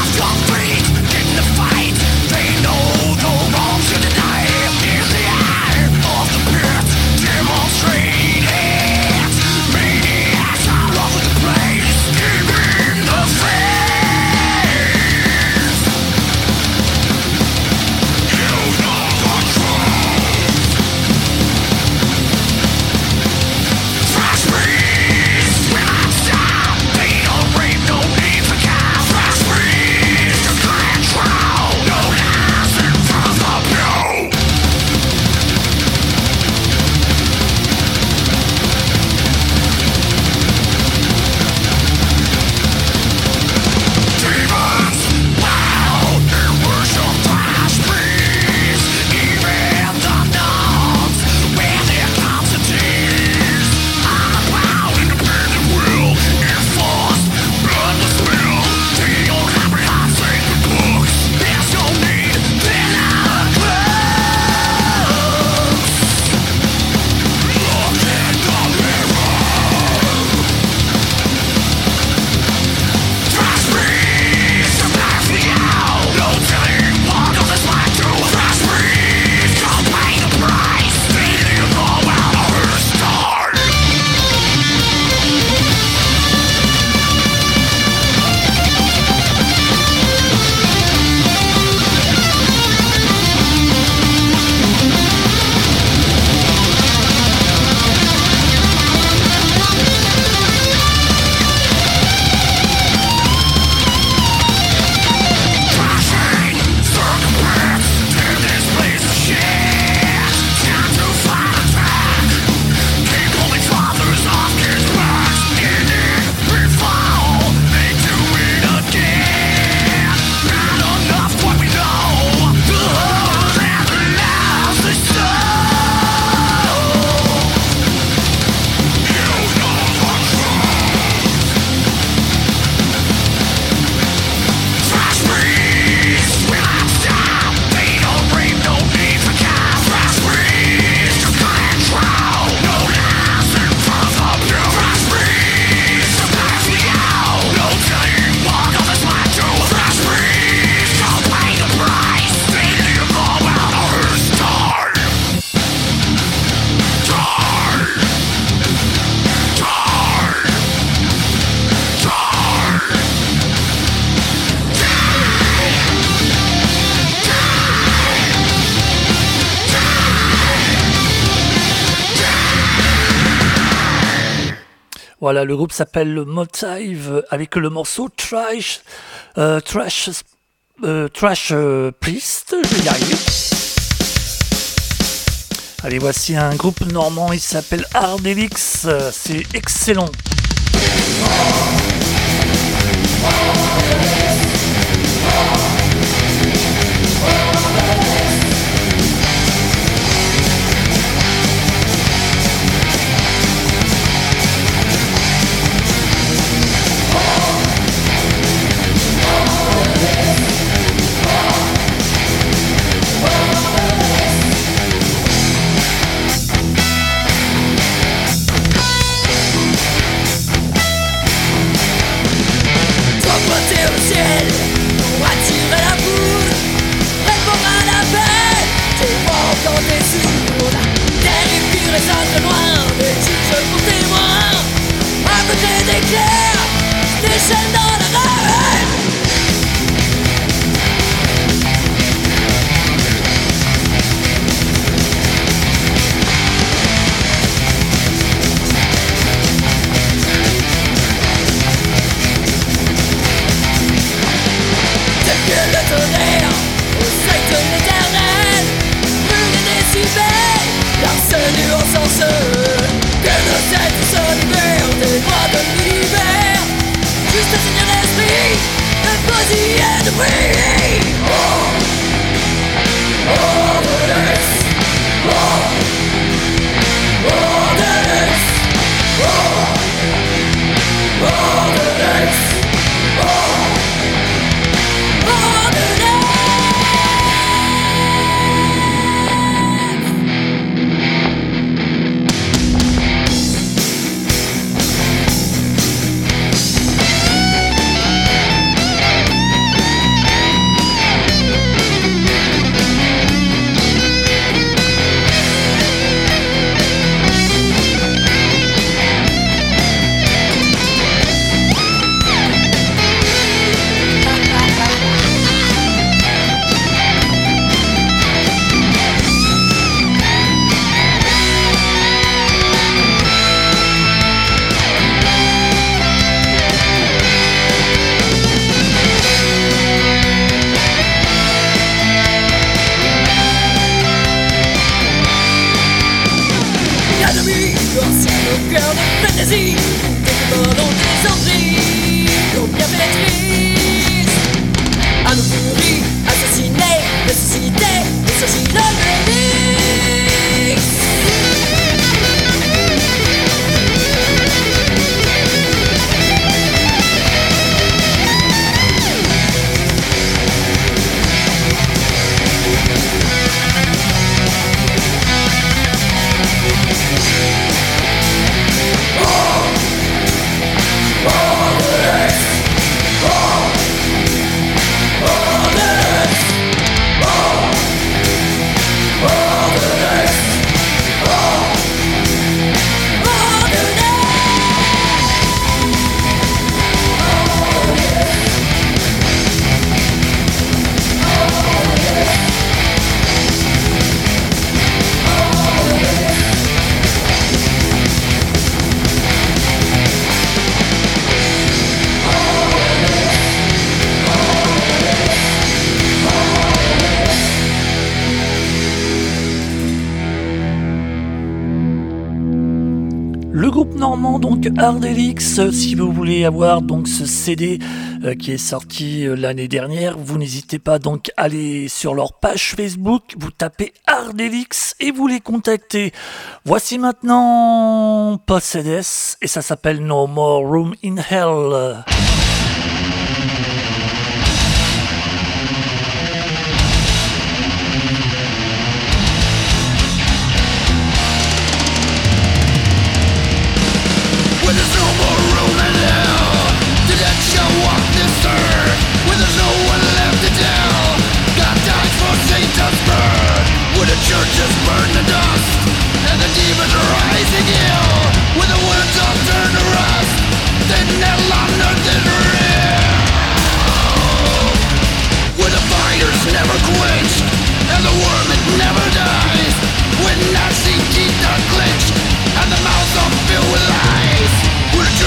Fight, they know the wrong to deny. Here's the eye. Voilà, le groupe s'appelle Motive avec le morceau Trash, euh, Trash, euh, Trash euh, Priest, je vais y arriver. Allez, voici un groupe normand, il s'appelle Ardelix, c'est excellent. De loin, des juges pour témoins, à côté des clairs, des chaînes dans la reine. Depuis le tonnerre, au seuil de l'éternel, plus de décibels, l'arsène en censeur, que nos êtres sont libres des droits de l'univers. Juste un signe d'esprit, de poésie et de bruit. Oh, oh, de l'ex. Oh, oh, de l'ex. Oh, oh, de l'ex. Oh, oh, de l'ex. Donc Ardelix, si vous voulez avoir donc ce C D euh, qui est sorti euh, l'année dernière, vous n'hésitez pas donc à aller sur leur page Facebook, vous tapez Ardelix et vous les contactez. Voici maintenant Possedes et ça s'appelle No More Room in Hell. Churches burn to dust, and the demons rise again. When the words all turn to rust, then hell on earth is real. When the fires never quench, and the worm it never dies. When Nazi teeth are clenched, and the mouths are filled with lies. When the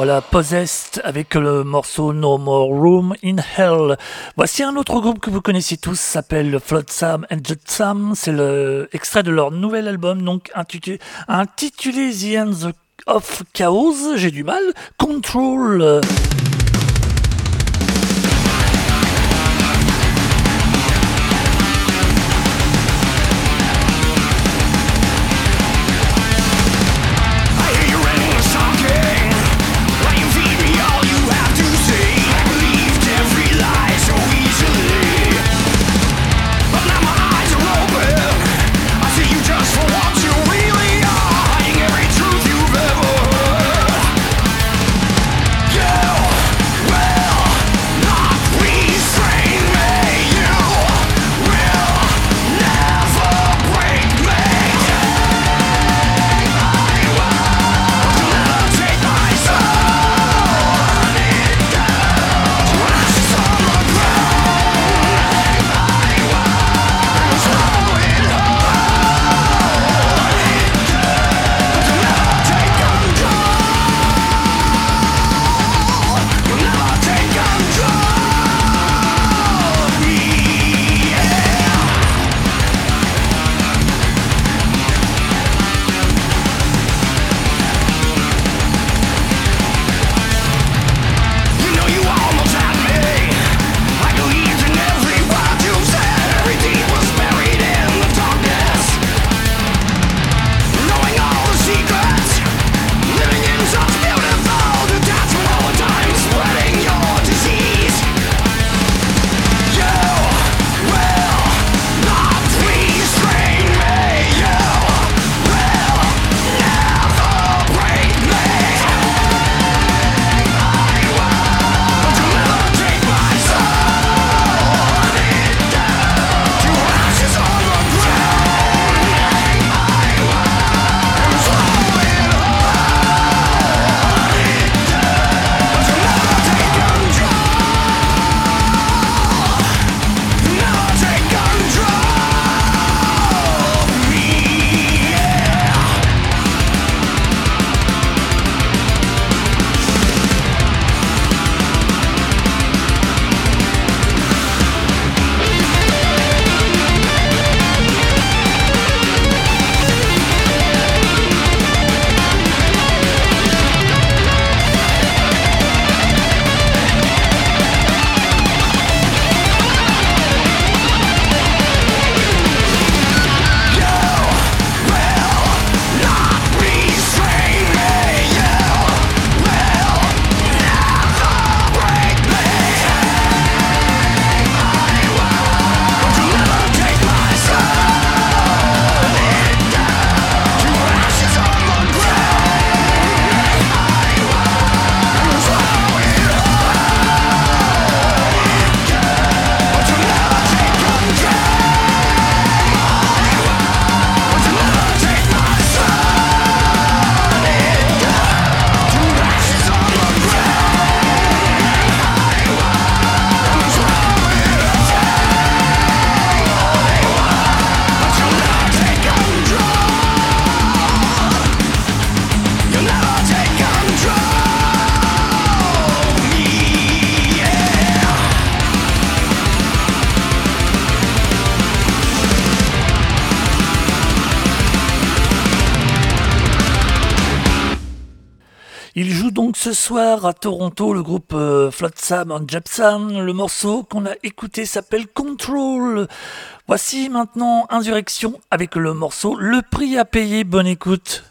Voilà, Possessed avec le morceau No More Room in Hell. Voici un autre groupe que vous connaissez tous, s'appelle Flotsam and Jetsam. C'est le extrait de leur nouvel album, donc intitulé, intitulé The Ends of Chaos. J'ai du mal. Control. Il joue donc ce soir à Toronto, le groupe euh, Flotsam and Jetsam. Le morceau qu'on a écouté s'appelle Control. Voici maintenant Insurrection avec le morceau Le prix à payer. Bonne écoute.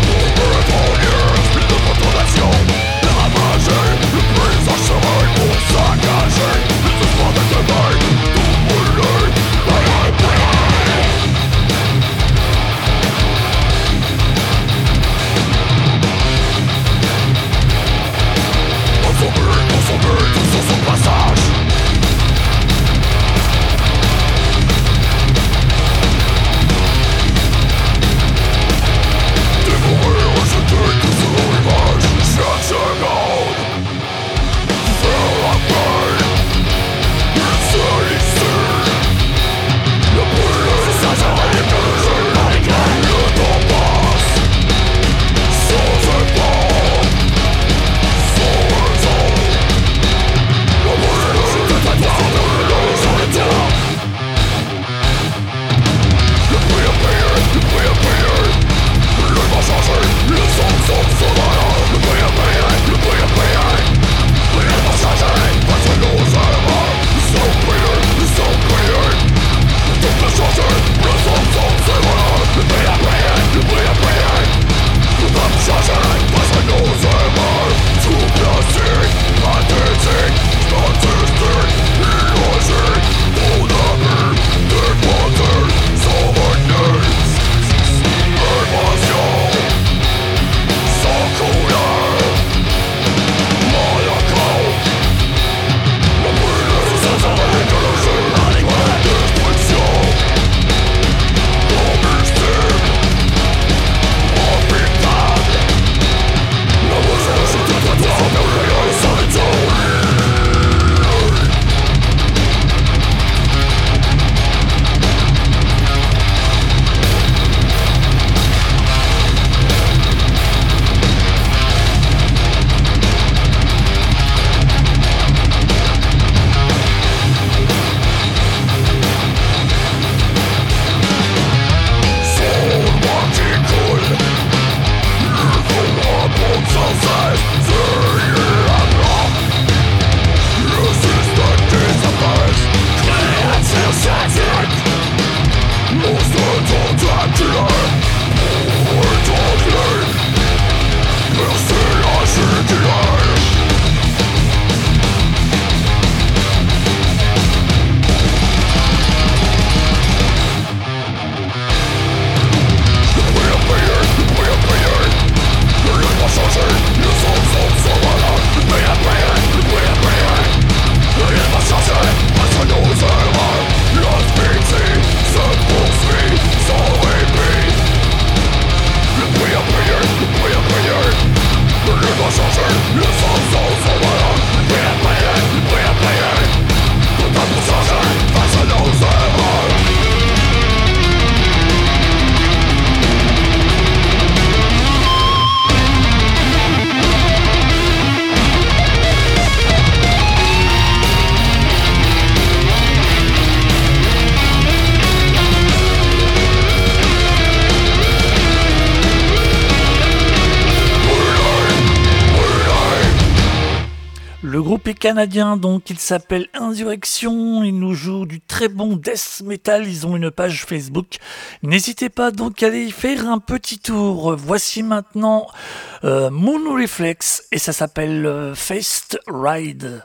Le paysage serait pour Le groupe est canadien, donc il s'appelle Insurrection. Ils nous jouent du très bon death metal. Ils ont une page Facebook. N'hésitez pas donc à aller y faire un petit tour. Voici maintenant euh, Moon Reflex et ça s'appelle euh, Faced Ride.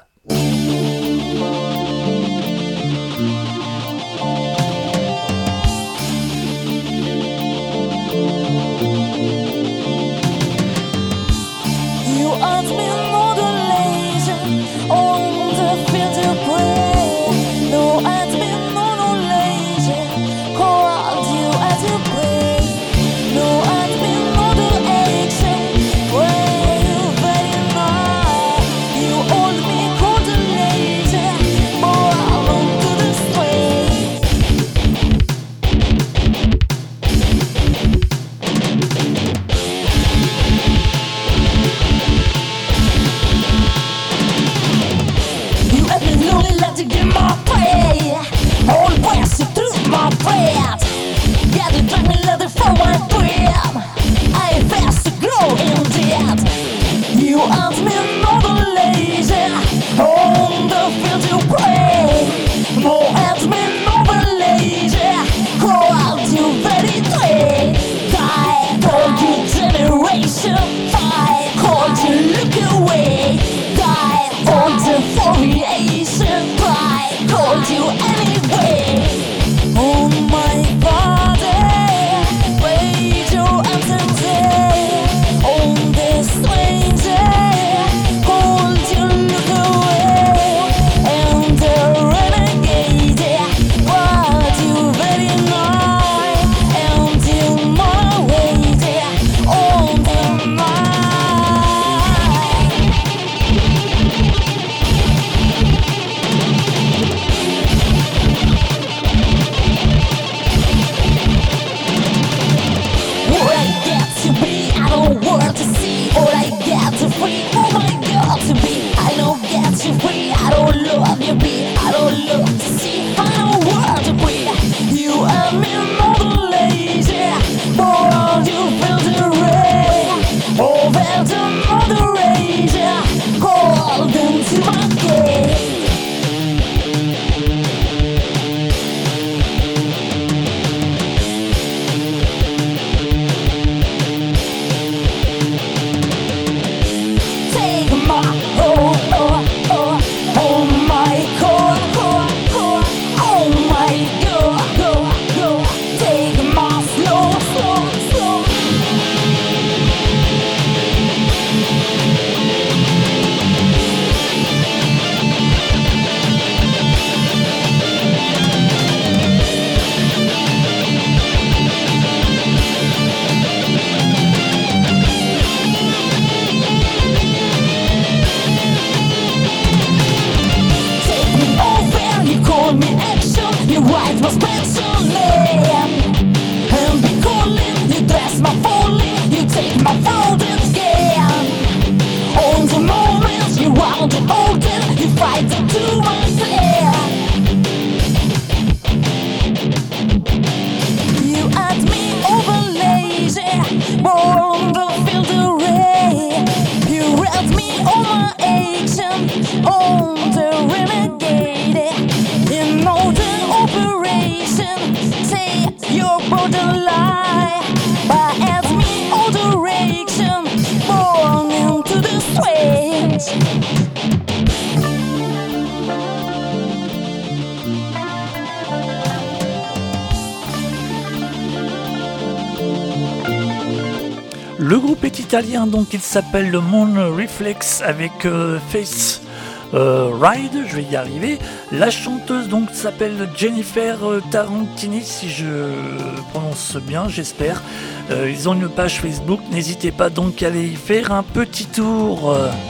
Le groupe est italien, donc il s'appelle le Moon Reflex avec euh, Face euh, Ride, je vais y arriver. La chanteuse donc s'appelle Jennifer Tarantini, si je prononce bien, j'espère. Euh, ils ont une page Facebook, n'hésitez pas donc à aller y faire un petit tour.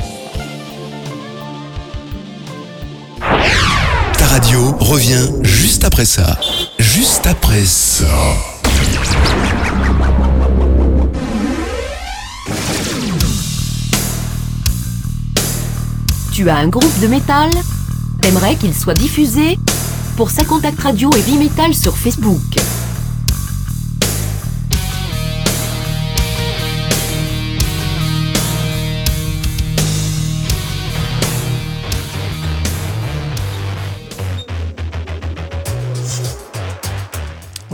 Ta radio revient juste après ça. Juste après ça. Tu as un groupe de métal? T'aimerais qu'il soit diffusé? Pour ça, contacte Radio Heavy Metal sur Facebook.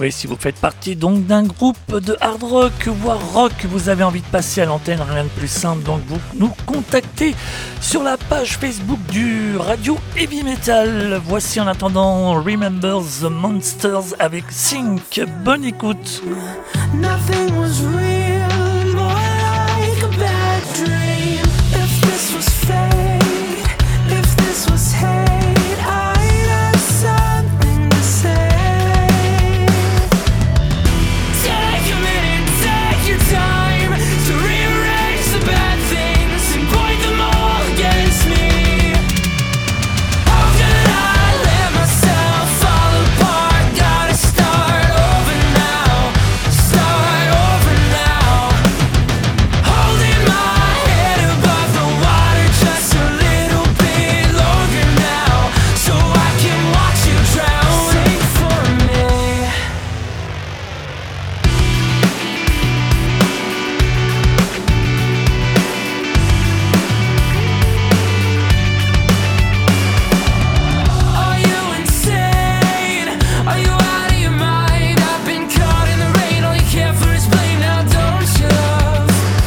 Oui, si vous faites partie donc d'un groupe de hard rock, voire rock, vous avez envie de passer à l'antenne, rien de plus simple, donc vous nous contactez sur la page Facebook du Radio Heavy Metal. Voici en attendant Remember the Monsters avec Sync. Bonne écoute. Nothing was real, more like a bad dream. If this was fate, if this was hate, I'd have something to say. Take a minute, take your time to rearrange the bad things and point them all against me. How could I let myself fall apart? Gotta start over now, start over now. Holding my head above the water just a little bit longer now, so I can watch you drown. Sing for me. Are you insane? Are you out of your mind? I've been caught in the rain. All you care for is blame now, don't you, love?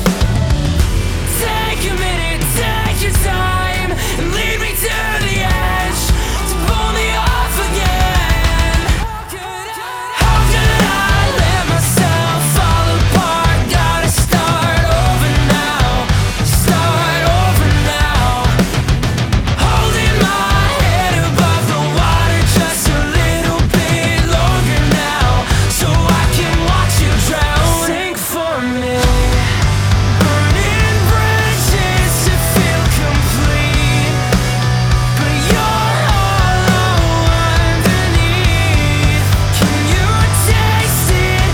Take a minute, take your time, and lead me to the edge to pull me off again. How could I let myself fall apart? Gotta start over now, start over now. Holding my head above the water just a little bit longer now, so I can watch you drown. Sing for me. Burning bridges to feel complete, but you're hollow underneath. Can you taste it?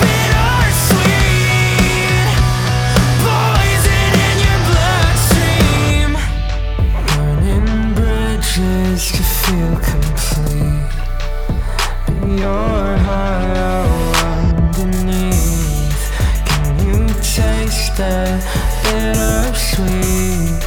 Bittersweet, poison in your bloodstream. Burning bridges to feel complete, but you're hollow underneath. Can you taste that bittersweet,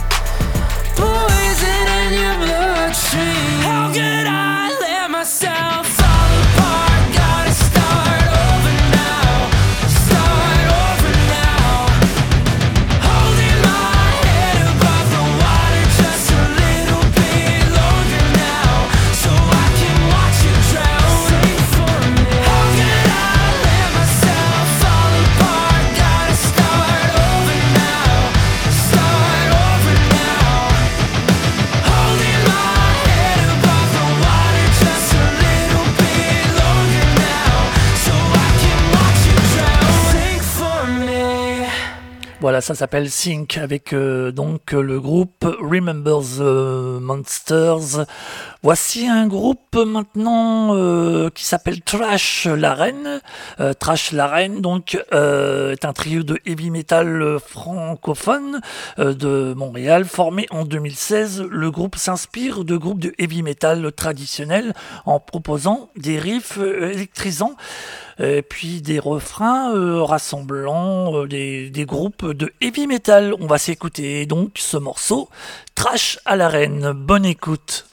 poison in your bloodstream? How could I let myself fall apart? Gotta start over now, start over now. Holding my head above the water just a little bit longer now, so I can watch you drown. Sing for me. How could I let myself fall apart? Gotta start over now, start over now. Holding my head above the water just a little bit longer now, so I can watch you drown. Sing for me. Voilà, ça s'appelle Sync avec euh, donc euh, le groupe Remember the Monsters. Voici un groupe maintenant euh, qui s'appelle Trash la Reine. Euh, Trash la Reine donc euh, est un trio de heavy metal euh, francophone euh, de Montréal formé en deux mille seize. Le groupe s'inspire de groupes de heavy metal traditionnels en proposant des riffs euh, électrisants et puis des refrains euh, rassemblant euh, des, des groupes de heavy metal. On va s'écouter donc ce morceau Trash à la Reine. Bonne écoute.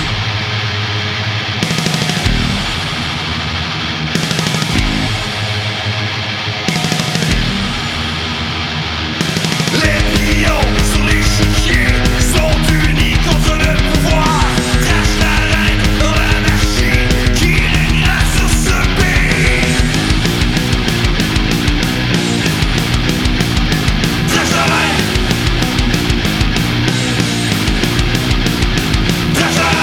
Les lions sur les chiens sont unis contre le pouvoir. Trash la reine dans l'anarchie qui régnera sur ce pays. Trash la reine. Trash la reine.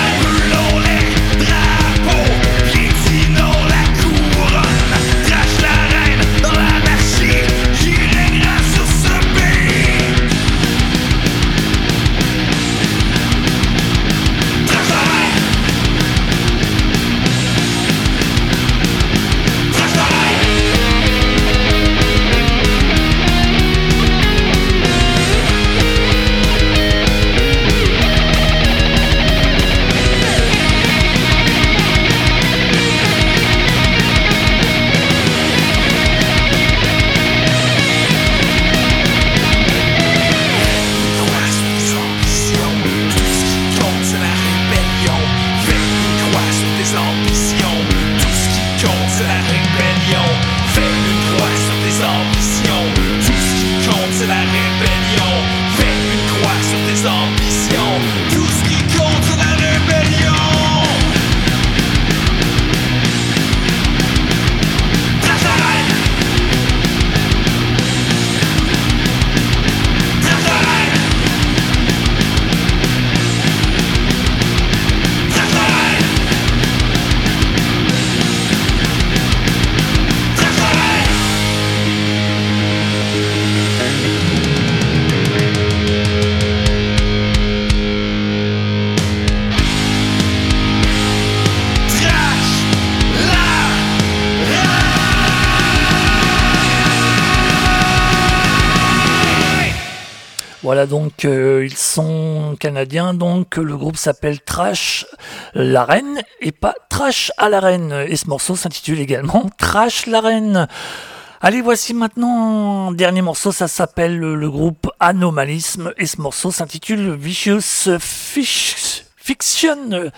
Voilà, donc euh, ils sont canadiens, donc le groupe s'appelle Trash la Reine et pas Trash à la Reine. Et ce morceau s'intitule également Trash la Reine. Allez, voici maintenant un dernier morceau, ça s'appelle le groupe Anomalisme et ce morceau s'intitule Vicious Fish Fiction.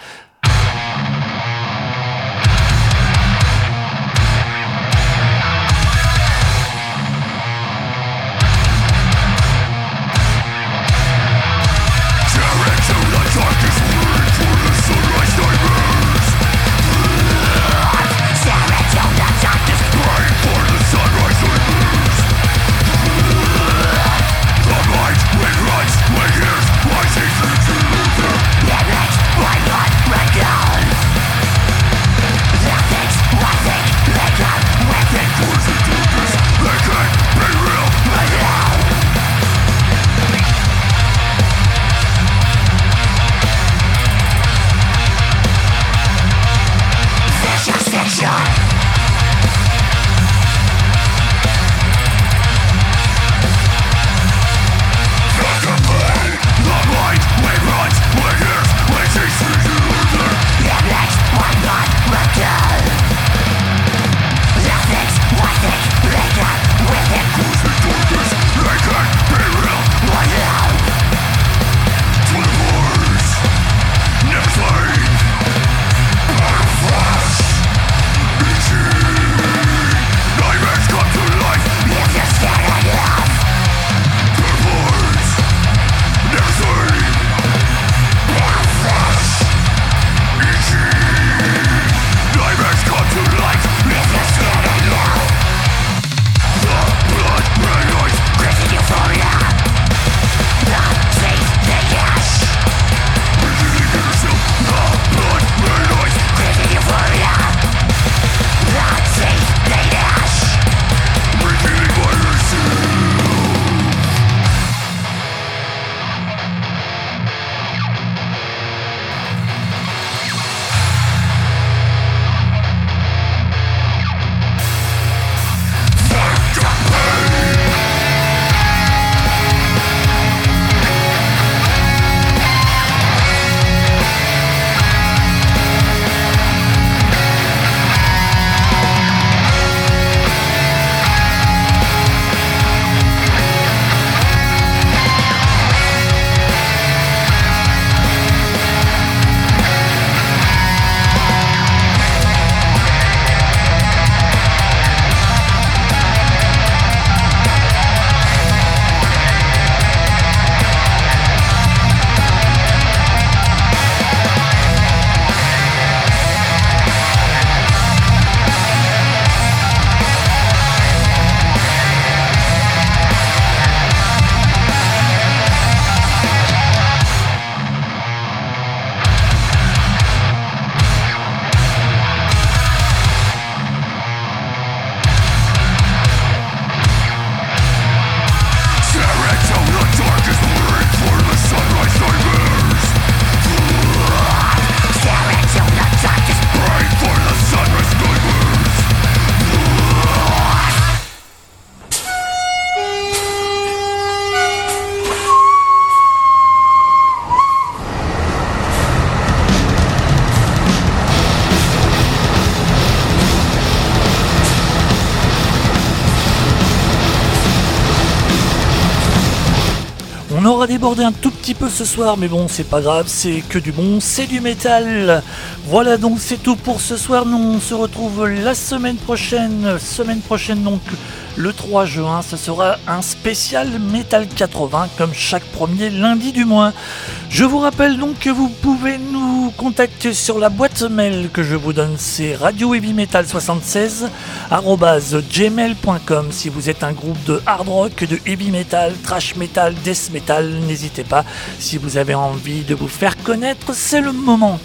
On aura débordé un tout petit peu ce soir, mais bon, c'est pas grave, c'est que du bon, c'est du métal. Voilà, donc c'est tout pour ce soir. Nous, on se retrouve la semaine prochaine. Semaine prochaine, donc, le trois juin, ce sera un spécial Metal quatre-vingts, comme chaque premier lundi du mois. Je vous rappelle donc que vous pouvez nous contacter sur la boîte mail que je vous donne, c'est radio heavy metal soixante-seize arobase gmail point com. Si vous êtes un groupe de hard rock, de heavy metal, trash metal, death metal, n'hésitez pas. Si vous avez envie de vous faire connaître, c'est le moment.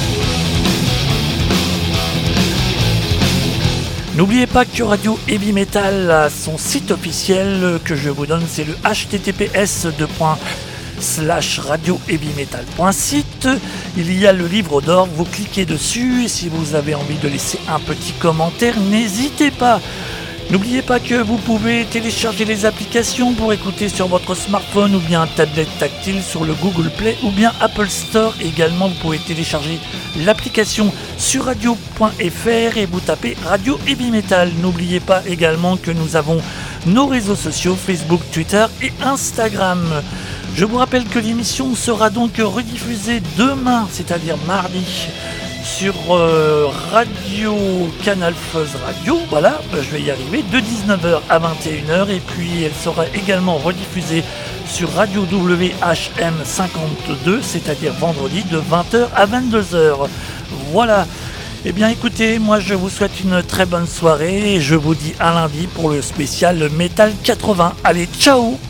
N'oubliez pas que Radio Heavy Metal a son site officiel que je vous donne, c'est le h t t p s deux slash radio heavy metal point site. Il y a le livre d'or, vous cliquez dessus et si vous avez envie de laisser un petit commentaire, n'hésitez pas. N'oubliez pas que vous pouvez télécharger les applications pour écouter sur votre smartphone ou bien tablette tactile sur le Google Play ou bien Apple Store. Également, vous pouvez télécharger l'application sur radio point f r et vous tapez Radio Heavy Metal. N'oubliez pas également que nous avons nos réseaux sociaux Facebook, Twitter et Instagram. Je vous rappelle que l'émission sera donc rediffusée demain, c'est-à-dire mardi, sur euh, Radio Canal Fuzz Radio, voilà, bah, je vais y arriver, de dix-neuf heures à vingt et une heures, et puis elle sera également rediffusée sur Radio W H M cinquante-deux, c'est-à-dire vendredi de vingt heures à vingt-deux heures. Voilà. Eh bien écoutez, moi je vous souhaite une très bonne soirée et je vous dis à lundi pour le spécial Metal quatre-vingts. Allez, ciao!